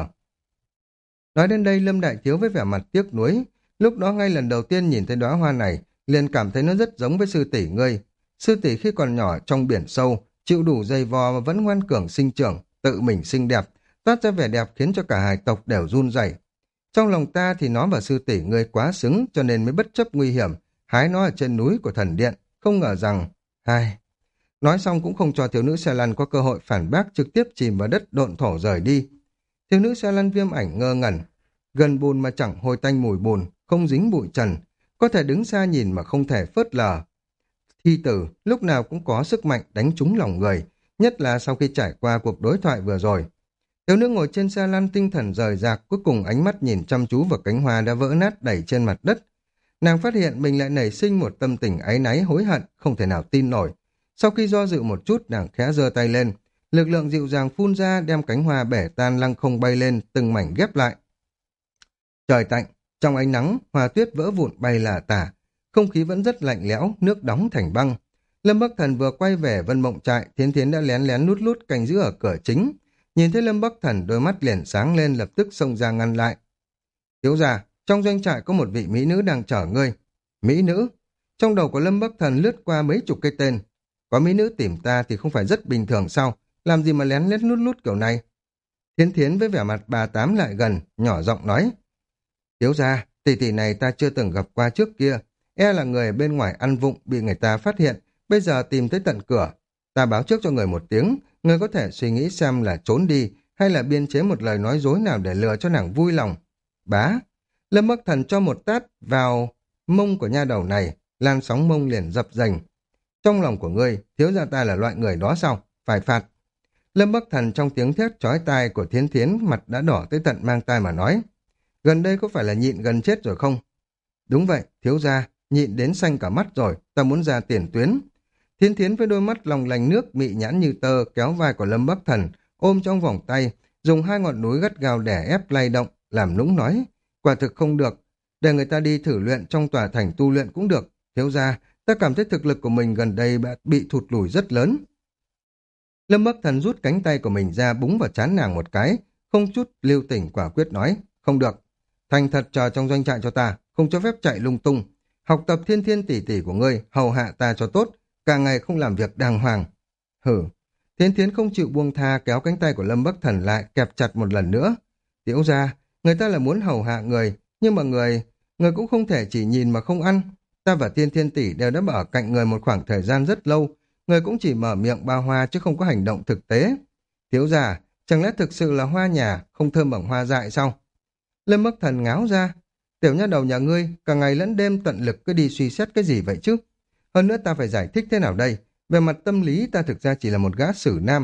Nói đến đây Lâm Đại Thiếu với vẻ mặt tiếc nuối, lúc đó ngay lần đầu tiên nhìn thấy đóa hoa này, liền cảm thấy nó rất giống với sư tỷ ngươi. Sư tỷ khi còn nhỏ trong biển sâu, chịu đủ dày vò mà vẫn ngoan cường sinh trưởng, tự mình xinh đẹp, toát ra vẻ đẹp khiến cho cả hải tộc đều run rẩy. Trong lòng ta thì nó và sư tỷ ngươi quá xứng, cho nên mới bất chấp nguy hiểm, hái nó ở trên núi của thần điện, không ngờ rằng, ai... Nói xong cũng không cho thiếu nữ Sa Lan có cơ hội phản bác, trực tiếp chìm vào đất độn thổ rời đi. Thiếu nữ Sa Lan Viêm Ảnh ngơ ngẩn, gần bùn mà chẳng hôi tanh mùi bùn, không dính bụi trần, có thể đứng xa nhìn mà không thể phớt lờ. Thi tử lúc nào cũng có sức mạnh đánh trúng lòng người, nhất là sau khi trải qua cuộc đối thoại vừa rồi. Thiếu nữ ngồi trên Sa Lan tinh thần rời rạc, cuối cùng ánh mắt nhìn chăm chú vào cánh hoa đã vỡ nát đẩy trên mặt đất. Nàng phát hiện mình lại nảy sinh một tâm tình áy náy hối hận, không thể nào tin nổi. Sau khi do dự một chút, nàng khẽ giơ tay lên, lực lượng dịu dàng phun ra đem cánh hoa bẻ tan lăng không bay lên, từng mảnh ghép lại. Trời tạnh, trong ánh nắng, hoa tuyết vỡ vụn bay là tả, không khí vẫn rất lạnh lẽo, nước đóng thành băng. Lâm Bắc Thần vừa quay về Vân Mộng trại, Thiến Thiến đã lén lén lút lút canh giữ ở cửa chính. Nhìn thấy Lâm Bắc Thần, đôi mắt liền sáng lên, lập tức xông ra ngăn lại. Thiếu gia, trong doanh trại có một vị mỹ nữ đang chở ngươi. Mỹ nữ? Trong đầu của Lâm Bắc Thần lướt qua mấy chục cái tên. Có mỹ nữ tìm ta thì không phải rất bình thường sao? Làm gì mà lén lét lút lút kiểu này? Thiến Thiến với vẻ mặt bà tám lại gần, nhỏ giọng nói. Thiếu gia, tỷ tỷ này ta chưa từng gặp qua trước kia. E là người bên ngoài ăn vụng bị người ta phát hiện, bây giờ tìm tới tận cửa. Ta báo trước cho người một tiếng, người có thể suy nghĩ xem là trốn đi hay là biên chế một lời nói dối nào để lừa cho nàng vui lòng. Bá! Lâm Bắc Thần cho một tát vào mông của nha đầu này, lan sóng mông liền dập dềnh. Trong lòng của ngươi, thiếu gia ta là loại người đó sao? Phải phạt. Lâm Bắc Thần trong tiếng thét chói tai của Thiến Thiến mặt đã đỏ tới tận mang tai mà nói. Gần đây có phải là nhịn gần chết rồi không? Đúng vậy, thiếu gia, nhịn đến xanh cả mắt rồi, ta muốn ra tiền tuyến. Thiến Thiến với đôi mắt lòng lành nước mị nhãn như tơ kéo vai của Lâm Bắc Thần, ôm trong vòng tay, dùng hai ngọn núi gắt gao đè ép lay động, làm nũng nói. Quả thực không được, để người ta đi thử luyện trong tòa thành tu luyện cũng được. Thiếu gia, Ta cảm thấy thực lực của mình gần đây bị thụt lùi rất lớn. Lâm Bắc Thần rút cánh tay của mình ra búng vào trán nàng một cái, không chút lưu tình quả quyết nói, không được. Thành thật chờ trong doanh trại cho ta, không cho phép chạy lung tung. Học tập thiên thiên tỷ tỷ của ngươi, hầu hạ ta cho tốt, cả ngày không làm việc đàng hoàng. Hử, Thiên Thiến không chịu buông tha kéo cánh tay của Lâm Bắc Thần lại kẹp chặt một lần nữa. Tiểu ra, người ta là muốn hầu hạ người, nhưng mà người, người cũng không thể chỉ nhìn mà không ăn. Ta và Thiên Thiên tỷ đều đã ở cạnh người một khoảng thời gian rất lâu, người cũng chỉ mở miệng ba hoa chứ không có hành động thực tế. Thiếu gia, chẳng lẽ thực sự là hoa nhà, không thơm bằng hoa dại sao? Lâm Bắc Thần ngáo ra, tiểu nha đầu nhà ngươi, cả ngày lẫn đêm tận lực cứ đi suy xét cái gì vậy chứ? Hơn nữa ta phải giải thích thế nào đây? Về mặt tâm lý ta thực ra chỉ là một gã xử nam.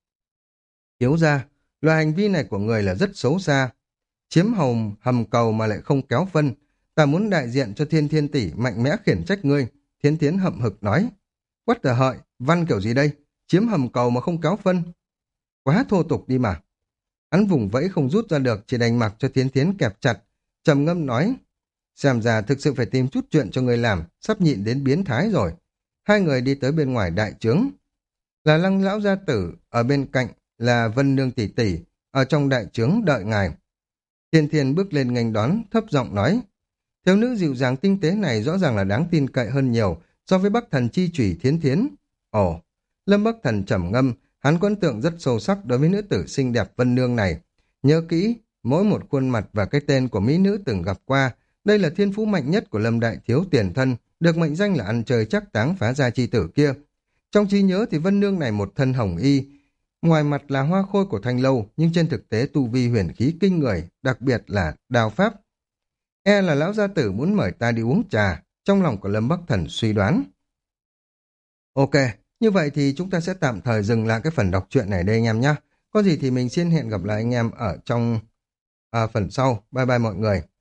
Thiếu gia, loại hành vi này của người là rất xấu xa. Chiếm hồng hầm cầu mà lại không kéo phân. Ta muốn đại diện cho Thiên Thiên tỷ mạnh mẽ khiển trách ngươi. Thiến Thiến hậm hực nói. What the hợi, văn kiểu gì đây? Chiếm hầm cầu mà không kéo phân. Quá thô tục đi mà. Hắn vùng vẫy không rút ra được, chỉ đành mặc cho Thiến Thiến kẹp chặt. Trầm ngâm nói. Xem ra thực sự phải tìm chút chuyện cho người làm, sắp nhịn đến biến thái rồi. Hai người đi tới bên ngoài đại trướng. Là Lăng lão gia tử, ở bên cạnh là Vân Nương tỷ tỷ, ở trong đại trướng đợi ngài. Thiên Thiên bước lên nghênh đón, thấp giọng nói. Thiếu nữ dịu dàng tinh tế này rõ ràng là đáng tin cậy hơn nhiều so với Bắc Thần chi chủy Thiến Thiến. Ồ, Lâm Bắc Thần trầm ngâm, hắn có ấn tượng rất sâu sắc đối với nữ tử xinh đẹp Vân Nương này. Nhớ kỹ, mỗi một khuôn mặt và cái tên của mỹ nữ từng gặp qua, đây là thiên phú mạnh nhất của Lâm Đại Thiếu tiền thân, được mệnh danh là ăn chơi chắc táng phá gia chi tử kia. Trong trí nhớ thì Vân Nương này một thân hồng y, ngoài mặt là hoa khôi của Thanh Lâu, nhưng trên thực tế tu vi huyền khí kinh người, đặc biệt là đao pháp. E là lão gia tử muốn mời ta đi uống trà, trong lòng của Lâm Bắc Thần suy đoán. Ok, như vậy thì chúng ta sẽ tạm thời dừng lại cái phần đọc truyện này đây anh em nhé. Có gì thì mình xin hẹn gặp lại anh em ở trong à, phần sau. Bye bye mọi người.